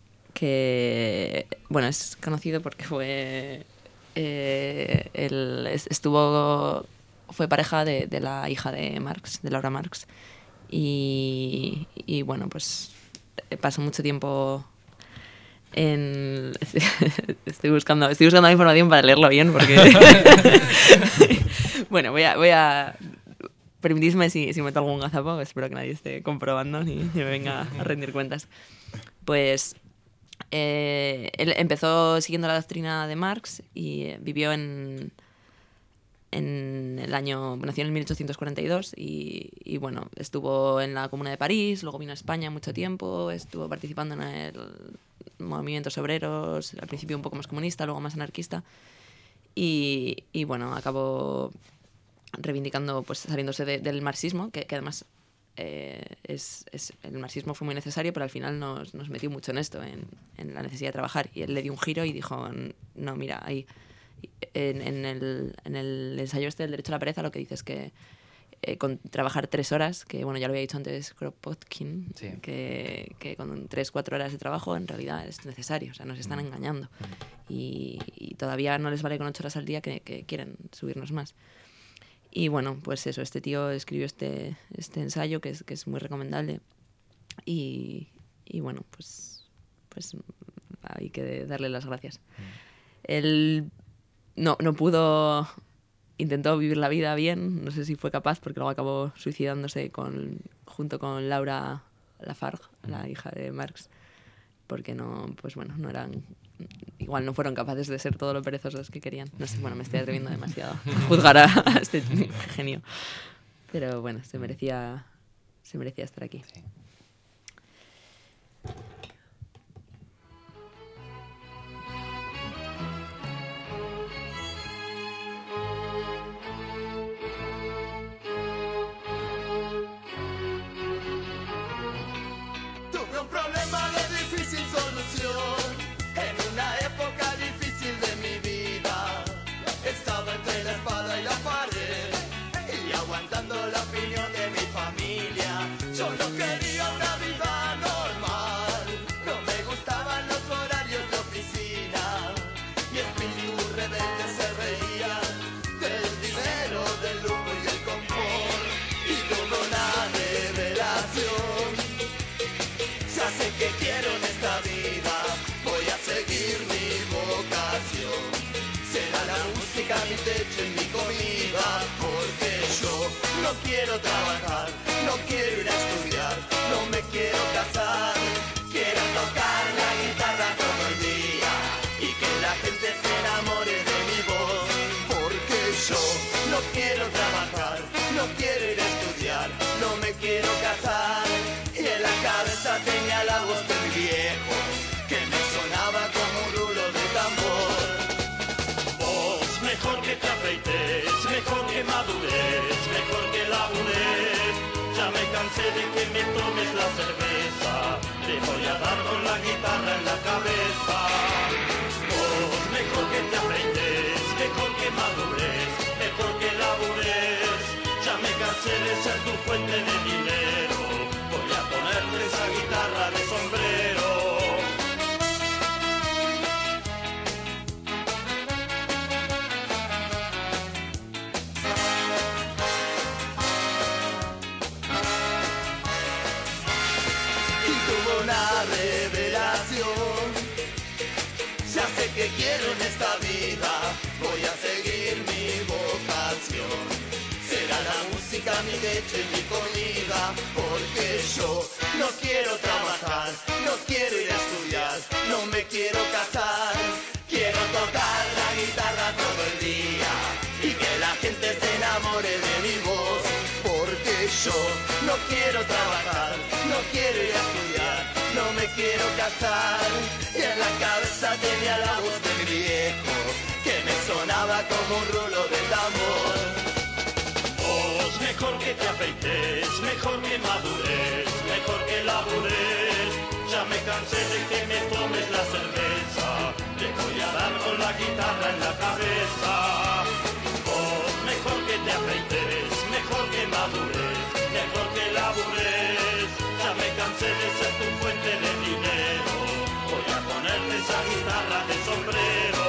que, bueno, es conocido porque fue, eh, él es- estuvo, fue pareja de, de la hija de Marx, de Laura Marx, y, y bueno, pues pasó mucho tiempo en... Estoy buscando, estoy buscando la información para leerlo bien porque... Bueno, voy a... Voy a permitidme si, si meto algún gazapo, espero que nadie esté comprobando ni, ni me venga a rendir cuentas. Pues eh, él empezó siguiendo la doctrina de Marx y eh, vivió en, en el año, nació en mil ochocientos cuarenta y dos y, y bueno, estuvo en la Comuna de París, luego vino a España mucho tiempo, estuvo participando en el movimientos obreros, al principio un poco más comunista, luego más anarquista y, y bueno, acabó reivindicando, pues saliéndose de- del marxismo, que, que además eh, es, es- el marxismo fue muy necesario, pero al final nos, nos metió mucho en esto, en, en la necesidad de trabajar. Y él le dio un giro y dijo, no, mira, ahí en, en el, en el ensayo este del derecho a la pereza lo que dice es que eh, con trabajar tres horas, que bueno, ya lo había dicho antes Kropotkin, Sí. que, que con tres, cuatro horas de trabajo en realidad es necesario, o sea, nos están engañando. Y, y todavía no les vale con ocho horas al día que, que quieren subirnos más. Y bueno, pues eso, este tío escribió este, este ensayo que es, que es muy recomendable. Y, y bueno, pues, pues hay que darle las gracias. Él no, no pudo, intentó vivir la vida bien, no sé si fue capaz porque luego acabó suicidándose con, junto con Laura Lafargue, la hija de Marx, porque no, pues bueno, no eran, igual no fueron capaces de ser todo lo perezosos que querían. No sé, bueno, me estoy atreviendo demasiado a juzgar a, a este genio. Pero bueno, se merecía, se merecía estar aquí. Sí. Tuve un problema de difícil solución en una época difícil de mi vida. Estaba entre la espada y la pared y aguantando la opinión de mi familia. Yo no quería una vida normal, no me gustaban los horarios de oficina. Mi espíritu rebelde se reía del dinero, del lujo y del confort. Y tuve una revelación. Ya sé que quiero en esta vida, voy a seguir mi vocación. Será la música mi techo y mi comida, porque yo no quiero trabajar, no quiero ir a estudiar, no me quiero casar. Quiero tocar la guitarra todo el día y que la gente se enamore de mi voz, porque yo no quiero trabajar, no quiero ir a estudiar, no me quiero casar. Y en la cabeza tenía la voz de mi viejo, que me sonaba como un rulo de tambor. Vos, mejor que te afeites, mejor que madures, mejor que labures. Ya me cansé de que me tomes la cerveza, te voy a dar con la guitarra en la cabeza. Vos, mejor que te afeites, mejor que madures, mejor que labures. Ya me cansé de ser tu fuente de dinero, voy a ponerte esa guitarra de sombrero. Y tuve una revelación. Ya sé que quiero en esta vida, voy a seguir mi vocación. Será la música mi leche y mi comida, porque yo no quiero trabajar, no quiero ir a estudiar, no me quiero casar. Quiero tocar la guitarra todo el día y que la gente se enamore de mi voz, porque yo no quiero trabajar, no quiero ir a estudiar, no me quiero casar. Y en la cabeza tenía la voz de mi viejo, que me sonaba como un rulo de tambor. Vos, mejor que te afeites, mejor que madures, mejor que labures. Ya me cansé de que me tomes la cerveza, te voy a dar con la guitarra en la cabeza. Vos, mejor que te afeites, mejor que madures, mejor que labures. Ya me cansé de ser tu fuente de dinero, voy a ponerte esa guitarra de sombrero.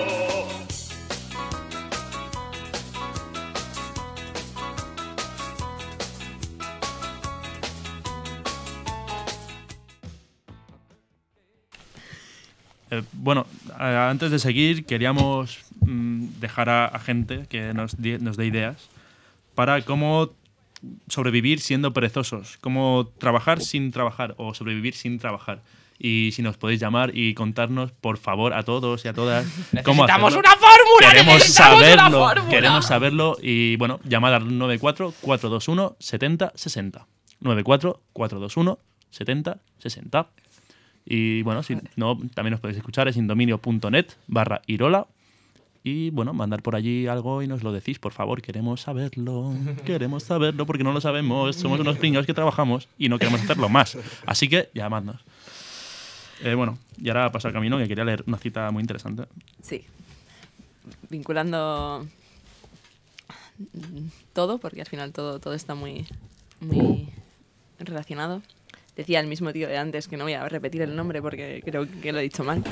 Eh, bueno, eh, antes de seguir, queríamos mm, dejar a, a gente que nos, di- nos dé ideas para cómo sobrevivir siendo perezosos, cómo trabajar sin trabajar o sobrevivir sin trabajar. Y si nos podéis llamar y contarnos, por favor, a todos y a todas, cómo ¡Necesitamos hacerlo. una fórmula! Queremos ¡Necesitamos una saberlo, fórmula! queremos saberlo y bueno, llamad al nueve cuatro cuatro dos uno siete cero seis cero. nueve cuatro cuatro dos uno siete cero seis cero. Y bueno, si no, también nos podéis escuchar, es indominio.net barra Irola. Y bueno, mandar por allí algo y nos lo decís, por favor, queremos saberlo. Queremos saberlo porque no lo sabemos. Somos unos pringados que trabajamos y no queremos hacerlo más. Así que llamadnos. Eh, bueno, y ahora paso al camino, que quería leer una cita muy interesante. Sí. Vinculando todo, porque al final todo, todo está muy, muy relacionado. Decía el mismo tío de antes, que no voy a repetir el nombre porque creo que lo he dicho mal,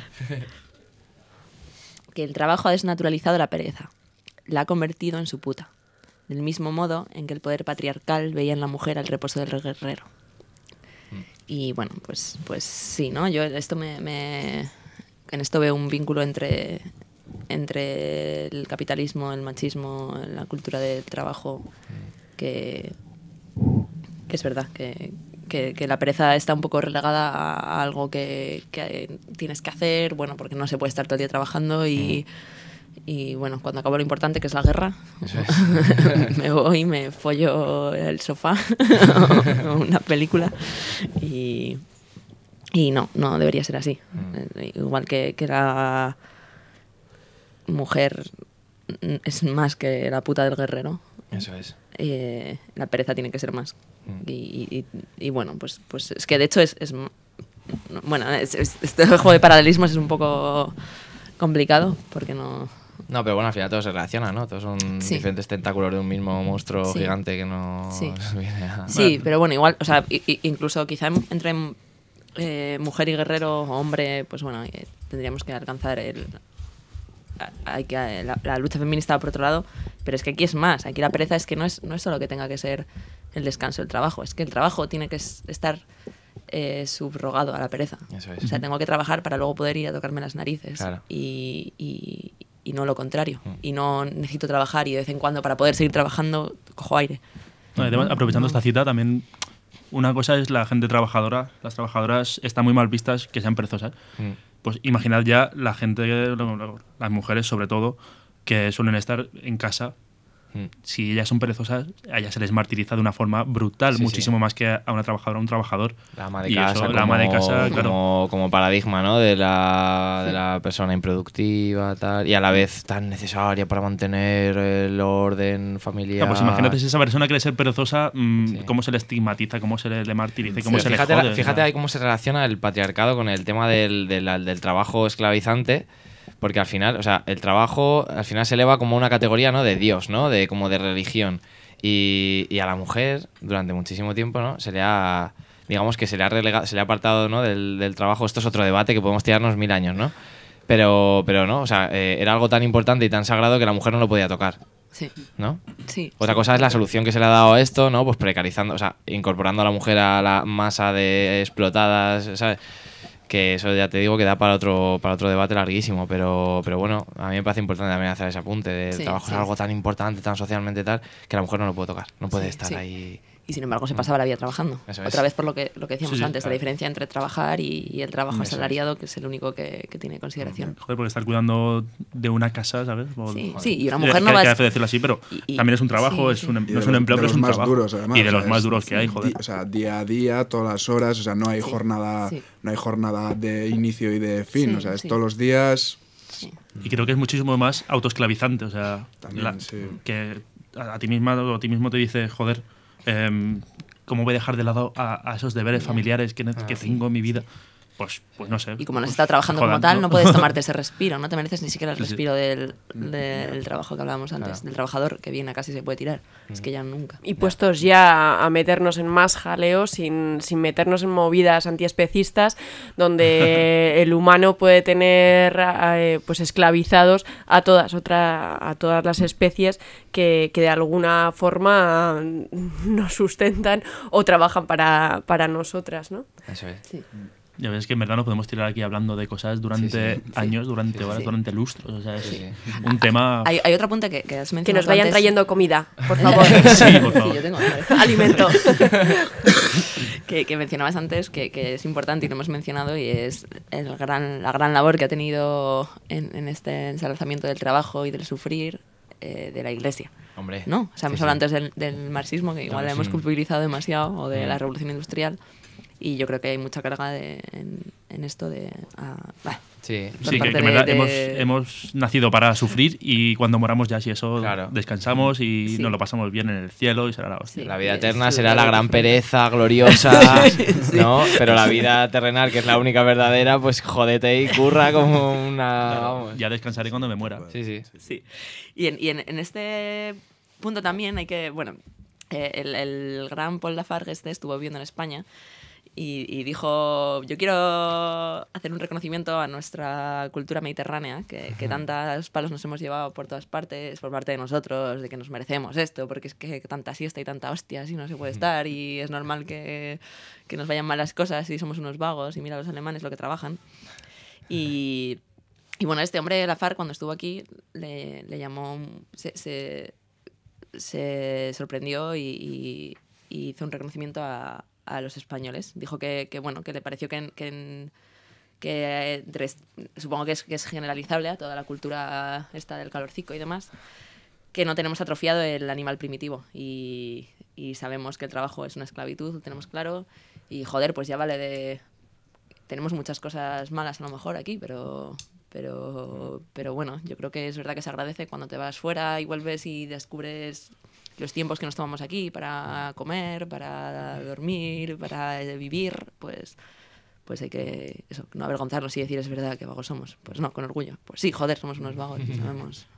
que el trabajo ha desnaturalizado la pereza, la ha convertido en su puta, del mismo modo en que el poder patriarcal veía en la mujer el reposo del guerrero. Y bueno, pues, pues sí, ¿no? Yo esto me, me en esto veo un vínculo entre, entre el capitalismo, el machismo, la cultura del trabajo, que, que es verdad, que, que, que la pereza está un poco relegada a, a algo que, que tienes que hacer, bueno, porque no se puede estar todo el día trabajando y... Y bueno, cuando acabo lo importante, que es la guerra, Eso es. me voy, me follo el sofá o una película y, y no, no debería ser así. Mm. Eh, Igual que, que la mujer es más que la puta del guerrero, Eso es. eh, la pereza tiene que ser más. Mm. Y, y, y bueno, pues, pues es que de hecho es... es bueno, es, es, este juego de paralelismos es un poco complicado porque no... No, pero bueno, al final todo se relaciona, ¿no? Todos son Sí. diferentes tentáculos de un mismo monstruo Sí. gigante que no Sí. viene a... Sí, pero bueno, igual, o sea, i- i- incluso quizá entre eh, mujer y guerrero, o hombre, pues bueno, eh, tendríamos que alcanzar el... a- Hay que, eh, la, la lucha feminista por otro lado, pero es que aquí es más, aquí la pereza es que no es, no es solo que tenga que ser el descanso del trabajo, es que el trabajo tiene que es- estar eh, subrogado a la pereza. Eso es. O sea, tengo que trabajar para luego poder ir a tocarme las narices Claro. y, y, y no lo contrario. Mm. Y no necesito trabajar y de vez en cuando para poder seguir trabajando cojo aire. No, y además, aprovechando esta cita, también una cosa es la gente trabajadora. Las trabajadoras están muy mal vistas que sean perezosas. Mm. Pues imaginad ya la gente, lo- lo- las mujeres sobre todo, que suelen estar en casa. Mm. Si ellas son perezosas, a ellas se les martiriza de una forma brutal, Sí, muchísimo sí. más que a una trabajadora o un trabajador. La ama de Y casa, eso, como, la ama de casa, claro. como, como paradigma, ¿no? De la, de la persona improductiva, tal, y a la vez tan necesaria para mantener el orden familiar. Claro, pues imagínate si esa persona quiere ser perezosa, mmm, Sí. cómo se le estigmatiza, cómo se le, le martiriza, y Sí, cómo se fíjate, le la- jode. o fíjate sea. ahí cómo se relaciona el patriarcado con el tema del, del, del trabajo esclavizante, porque al final, o sea, el trabajo al final se eleva como una categoría, ¿no? De Dios, ¿no? De, como de religión. Y, y a la mujer, durante muchísimo tiempo, ¿no? Se le ha, digamos que se le ha relegado, se le ha apartado, ¿no? del, del trabajo. Esto es otro debate que podemos tirarnos mil años, ¿no? Pero, pero no, o sea, eh, era algo tan importante y tan sagrado que la mujer no lo podía tocar, Sí, ¿no? sí. Otra cosa es la solución que se le ha dado a esto, ¿no? Pues precarizando, o sea, incorporando a la mujer a la masa de explotadas, ¿sabes? Que eso ya te digo que da para otro para otro debate larguísimo, pero, pero bueno, a mí me parece importante también hacer ese apunte. De Sí, el trabajo sí. es algo tan importante, tan socialmente tal, que la mujer no lo puede tocar, no puede Sí, estar sí. ahí. Y sin embargo se pasaba la vida trabajando. Eso es. Otra vez por lo que, lo que decíamos Sí, sí, antes, claro. la diferencia entre trabajar y, y el trabajo Eso es. asalariado, que es el único que, que tiene consideración. Joder, porque estar cuidando de una casa, ¿sabes? O- Sí, joder. sí, y una Que- mujer no que- va a- que hace decirlo así, pero y- y- también es un trabajo, sí, es sí. un, Y em- de no es los- un empleo, de pero es los un más trabajo. duros, además. y de o los sea, más es duros que hay, di- joder. O sea, día a día, todas las horas, o sea, no hay Sí. jornada, Sí. no hay jornada de inicio y de fin, Sí, o sea, es sí. todos los días. Sí. Y creo que es muchísimo más autoesclavizante, o sea, También, la- sí. que a, a ti misma o a ti mismo te dice, joder, em, ¿cómo voy a dejar de lado a, a esos deberes Ya. familiares que, ne- Ah, que sí. tengo en mi vida? Pues, pues no sé. Y como no has pues, estado trabajando jodan, como tal, ¿no? no puedes tomarte ese respiro, no te mereces ni siquiera el Sí, sí. respiro del, del trabajo que hablábamos antes, Claro. del trabajador que viene a casa y se puede tirar. Es que ya nunca. Y puestos ya a meternos en más jaleo, sin, sin meternos en movidas antiespecistas, donde el humano puede tener eh, pues esclavizados a todas otra, a todas las especies que, que de alguna forma nos sustentan o trabajan para, para nosotras, ¿no? Eso es. Sí. Ya ves que en verdad nos podemos tirar aquí hablando de cosas durante Sí, sí. años, durante Sí, sí, horas, sí. durante lustros. O sea, es Sí, sí. un tema. Hay, hay otro apunte que, que has mencionado Que nos tú vayan antes. trayendo comida, por favor. Sí, por favor. Sí, yo tengo hambre. Alimento. que, que mencionabas antes, que, que es importante y lo hemos mencionado, y es el gran, la gran labor que ha tenido en, en este ensalzamiento del trabajo y del sufrir eh, de la Iglesia. Hombre. ¿No? O sea, hemos Sí, hablado sí. antes del, del marxismo, que igual Claro, hemos sí. culpabilizado demasiado, o de Mm. la revolución industrial, y yo creo que hay mucha carga de, en, en esto de... ah, bah, Sí. por Sí, que, parte que en de- verdad de- hemos, hemos nacido para sufrir y cuando moramos ya si eso Claro. descansamos y Sí. nos lo pasamos bien en el cielo y será la hostia. Sí. La vida es eterna su- será la gran su- pereza gloriosa, ¿no? Pero la vida terrenal, que es la única verdadera, pues jódete y curra como una... Vamos. Ya descansaré cuando me muera. Sí, sí. Sí. Y en, y en, en este punto también hay que, bueno, eh, el, el gran Paul Lafargue este estuvo viviendo en España y, y dijo, yo quiero hacer un reconocimiento a nuestra cultura mediterránea, que, que tantos palos nos hemos llevado por todas partes, por parte de nosotros, de que nos merecemos esto, porque es que tanta siesta y tanta hostia así no se puede estar y es normal que, que nos vayan mal las cosas y somos unos vagos y mira los alemanes lo que trabajan. Y, y bueno, este hombre, Lafargue, cuando estuvo aquí, le, le llamó, se, se, se sorprendió y, y, y hizo un reconocimiento a, a los españoles. Dijo que, que, bueno, que le pareció que, que, que res, supongo que es, que es generalizable a toda la cultura esta del calorcico y demás, que no tenemos atrofiado el animal primitivo y, y sabemos que el trabajo es una esclavitud, lo tenemos claro, y joder, pues ya vale de... Tenemos muchas cosas malas a lo mejor aquí, pero, pero, pero bueno, yo creo que es verdad que se agradece cuando te vas fuera y vuelves y descubres los tiempos que nos tomamos aquí para comer, para dormir, para vivir, pues, pues hay que eso, no avergonzarnos y decir es verdad que vagos somos. Pues no, con orgullo. Pues sí, joder, somos unos vagos y sabemos.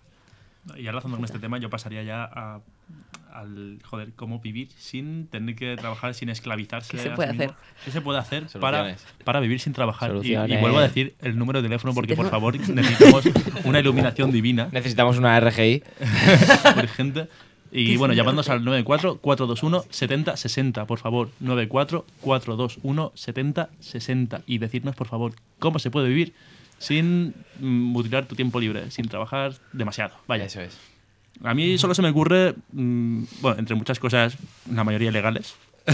Y enlazando con este tema, yo pasaría ya a, al, joder, cómo vivir sin tener que trabajar, sin esclavizarse. ¿Qué se a puede sí mismo. hacer? ¿Qué se puede hacer para, Soluciones. para vivir sin trabajar? Y, y Soluciones. vuelvo a decir el número de teléfono porque, por favor, necesitamos una iluminación divina, Necesitamos una R G I. urgente. Y bueno, llamadnos al nueve cuatro cuatro dos uno siete cero seis cero, por favor. nueve cuatro cuatro dos uno siete cero seis cero. Y decirnos, por favor, cómo se puede vivir sin mm, mutilar tu tiempo libre, sin trabajar demasiado. Vaya. Eso es. A mí solo se me ocurre, mmm, bueno, entre muchas cosas, la mayoría legales,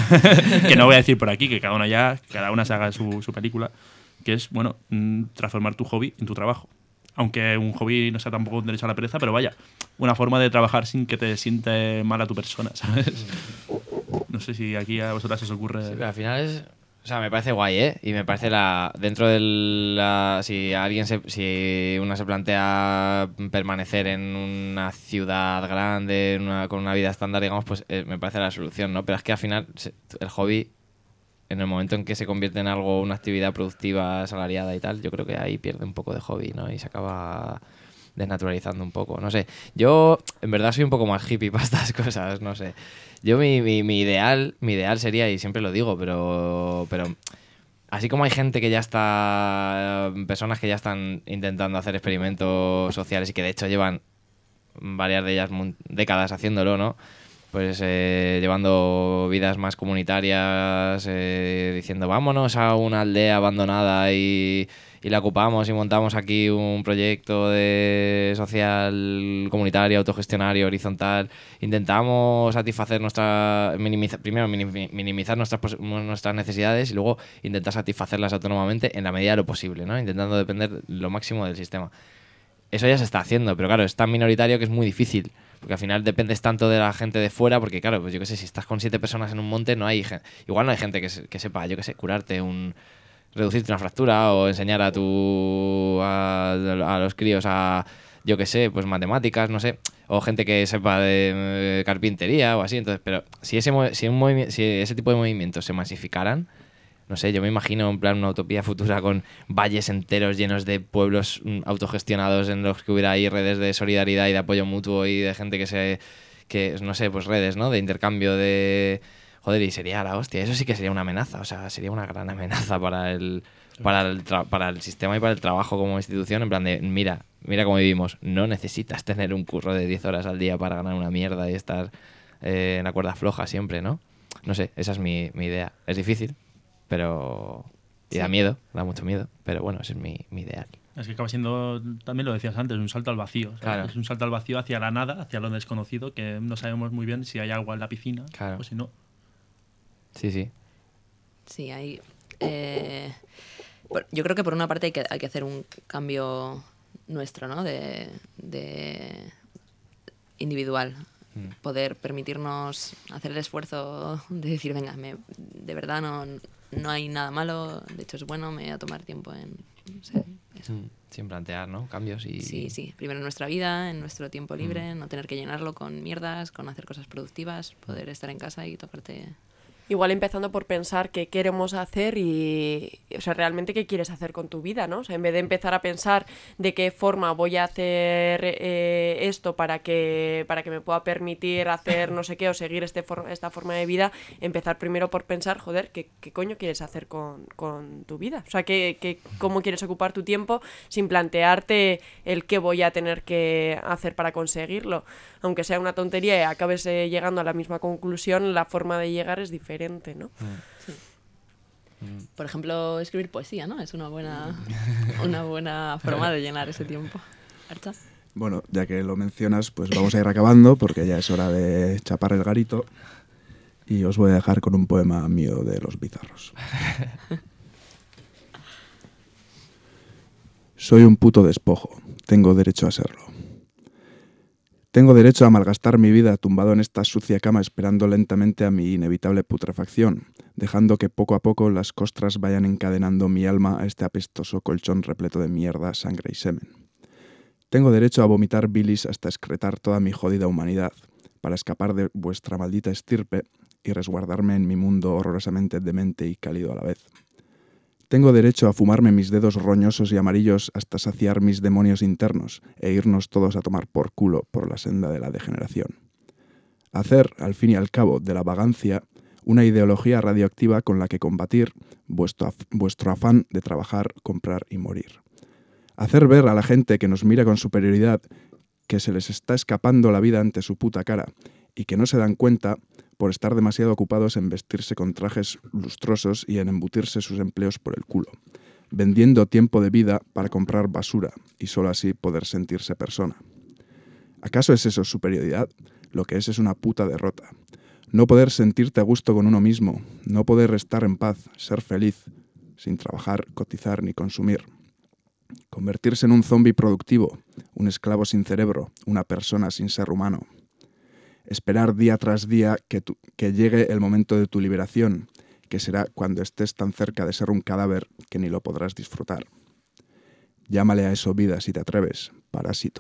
que no voy a decir por aquí, que cada una ya, cada una se haga su, su película, que es, bueno, mmm, transformar tu hobby en tu trabajo. Aunque un hobby no sea tampoco un derecho a la pereza, pero vaya, una forma de trabajar sin que te siente mal a tu persona, ¿sabes? No sé si aquí a vosotras os ocurre... Sí, pero al final es... O sea, me parece guay, ¿eh? Y me parece la... Dentro de la... Si alguien se... Si uno se plantea permanecer en una ciudad grande, en una, con una vida estándar, digamos, pues eh, me parece la solución, ¿no? Pero es que al final se, el hobby, en el momento en que se convierte en algo, una actividad productiva, asalariada y tal, yo creo que ahí pierde un poco de hobby, ¿no? Y se acaba desnaturalizando un poco, no sé. Yo, en verdad, soy un poco más hippie para estas cosas, no sé. Yo mi, mi, mi ideal mi ideal sería, y siempre lo digo, pero, pero así como hay gente que ya está, personas que ya están intentando hacer experimentos sociales y que de hecho llevan varias de ellas décadas haciéndolo, ¿no? Pues eh, llevando vidas más comunitarias, eh, diciendo vámonos a una aldea abandonada y, y la ocupamos y montamos aquí un proyecto de social, comunitario, autogestionario, horizontal. Intentamos satisfacer nuestra, minimizar, primero minimizar nuestras, nuestras necesidades y luego intentar satisfacerlas autónomamente en la medida de lo posible, ¿no? Intentando depender lo máximo del sistema. Eso ya se está haciendo, pero claro, es tan minoritario que es muy difícil. Porque al final dependes tanto de la gente de fuera, porque claro, pues yo qué sé, si estás con siete personas en un monte, no hay gente, igual no hay gente que, se, que sepa, yo qué sé, curarte un, reducirte una fractura o enseñar a tu a, a los críos a, yo qué sé, pues matemáticas, no sé, o gente que sepa de eh, carpintería o así. Entonces, pero si ese si un movimi- si ese tipo de movimientos se masificaran, no sé, yo me imagino en plan una utopía futura con valles enteros llenos de pueblos mm, autogestionados en los que hubiera ahí redes de solidaridad y de apoyo mutuo y de gente que se, que no sé, pues redes, ¿no? De intercambio de... Joder, y sería la hostia. Eso sí que sería una amenaza, o sea, sería una gran amenaza para el, para el, tra- para el sistema y para el trabajo como institución, en plan de, mira, mira cómo vivimos. No necesitas tener un curro de diez horas al día para ganar una mierda y estar eh, en la cuerda floja siempre, ¿no? No sé, esa es mi, mi idea. Es difícil, pero... Y da miedo, da mucho miedo, pero bueno, ese es mi, mi ideal. Es que acaba siendo, también lo decías antes, un salto al vacío. ¿Sabes? Claro. Es un salto al vacío hacia la nada, hacia lo desconocido, que no sabemos muy bien si hay agua en la piscina Claro. o si no. Sí, sí. Sí, hay... Eh, por- yo creo que por una parte hay que, hay que hacer un cambio nuestro, ¿no? De, de individual. Mm. Poder permitirnos hacer el esfuerzo de decir, venga, me, de verdad no, no hay nada malo, de hecho es bueno, me voy a tomar tiempo en... No sé, eso. Mm. Sin plantear, ¿no? Cambios y... Sí, sí. Primero en nuestra vida, en nuestro tiempo libre, no tener que llenarlo con mierdas, con hacer cosas productivas, poder estar en casa y tocarte Igual empezando por pensar qué queremos hacer y, o sea, realmente qué quieres hacer con tu vida, ¿no? O sea, en vez de empezar a pensar de qué forma voy a hacer eh, esto para que, para que me pueda permitir hacer no sé qué o seguir este for- esta forma de vida, empezar primero por pensar, joder, ¿qué, qué coño quieres hacer con, con tu vida? O sea, ¿qué, qué, cómo quieres ocupar tu tiempo sin plantearte el qué voy a tener que hacer para conseguirlo. Aunque sea una tontería y acabes eh, llegando a la misma conclusión, la forma de llegar es diferente, ¿no? Sí. Por ejemplo, escribir poesía, ¿no? Es una buena, una buena forma de llenar ese tiempo. ¿Archa? Bueno, ya que lo mencionas, pues vamos a ir acabando porque ya es hora de chapar el garito y os voy a dejar con un poema mío de Los Bizarros. Soy un puto despojo, tengo derecho a serlo. Tengo derecho a malgastar mi vida tumbado en esta sucia cama esperando lentamente a mi inevitable putrefacción, dejando que poco a poco las costras vayan encadenando mi alma a este apestoso colchón repleto de mierda, sangre y semen. Tengo derecho a vomitar bilis hasta excretar toda mi jodida humanidad, para escapar de vuestra maldita estirpe y resguardarme en mi mundo horrorosamente demente y cálido a la vez. Tengo derecho a fumarme mis dedos roñosos y amarillos hasta saciar mis demonios internos e irnos todos a tomar por culo por la senda de la degeneración. Hacer, al fin y al cabo, de la vagancia una ideología radioactiva con la que combatir vuestro, af- vuestro afán de trabajar, comprar y morir. Hacer ver a la gente que nos mira con superioridad que se les está escapando la vida ante su puta cara y que no se dan cuenta por estar demasiado ocupados en vestirse con trajes lustrosos y en embutirse sus empleos por el culo, vendiendo tiempo de vida para comprar basura y solo así poder sentirse persona. ¿Acaso es eso superioridad? Lo que es es una puta derrota. No poder sentirte a gusto con uno mismo, no poder estar en paz, ser feliz, sin trabajar, cotizar ni consumir. Convertirse en un zombi productivo, un esclavo sin cerebro, una persona sin ser humano. Esperar día tras día que, tu, que llegue el momento de tu liberación, que será cuando estés tan cerca de ser un cadáver que ni lo podrás disfrutar. Llámale a eso vida si te atreves, parásito.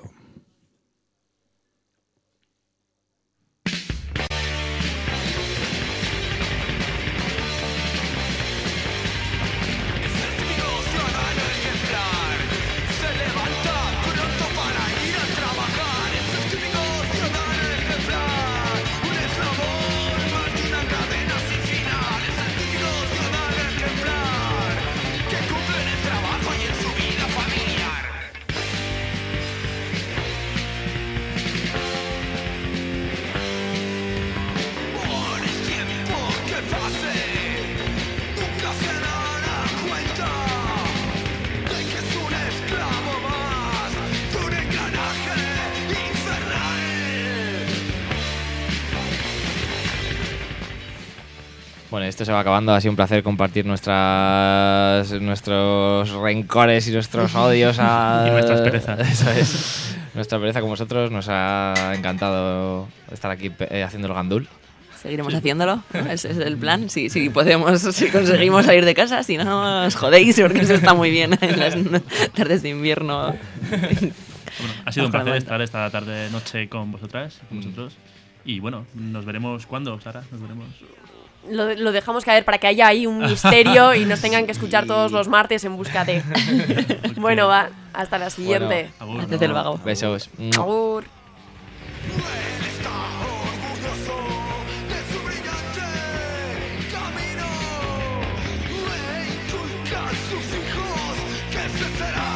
Bueno, esto se va acabando. Ha sido un placer compartir nuestras, nuestros rencores y nuestros odios a... Y nuestras perezas. Eso es. Nuestra pereza con vosotros. Nos ha encantado estar aquí eh, haciendo el gandul. Seguiremos haciéndolo, ¿no? Ese es el plan. Si, si podemos, si conseguimos salir de casa, si no os jodéis porque eso está muy bien en las tardes de invierno. Bueno, ha sido un placer estar esta tarde noche con vosotras, con vosotros. Y bueno, nos veremos cuándo, Sara, nos veremos. Lo, lo dejamos caer para que haya ahí un misterio y nos tengan que escuchar todos los martes en busca de. Bueno, va, hasta la siguiente. Bueno, Haced el vago. Besos. Agur. Sus hijos, ¿qué se será?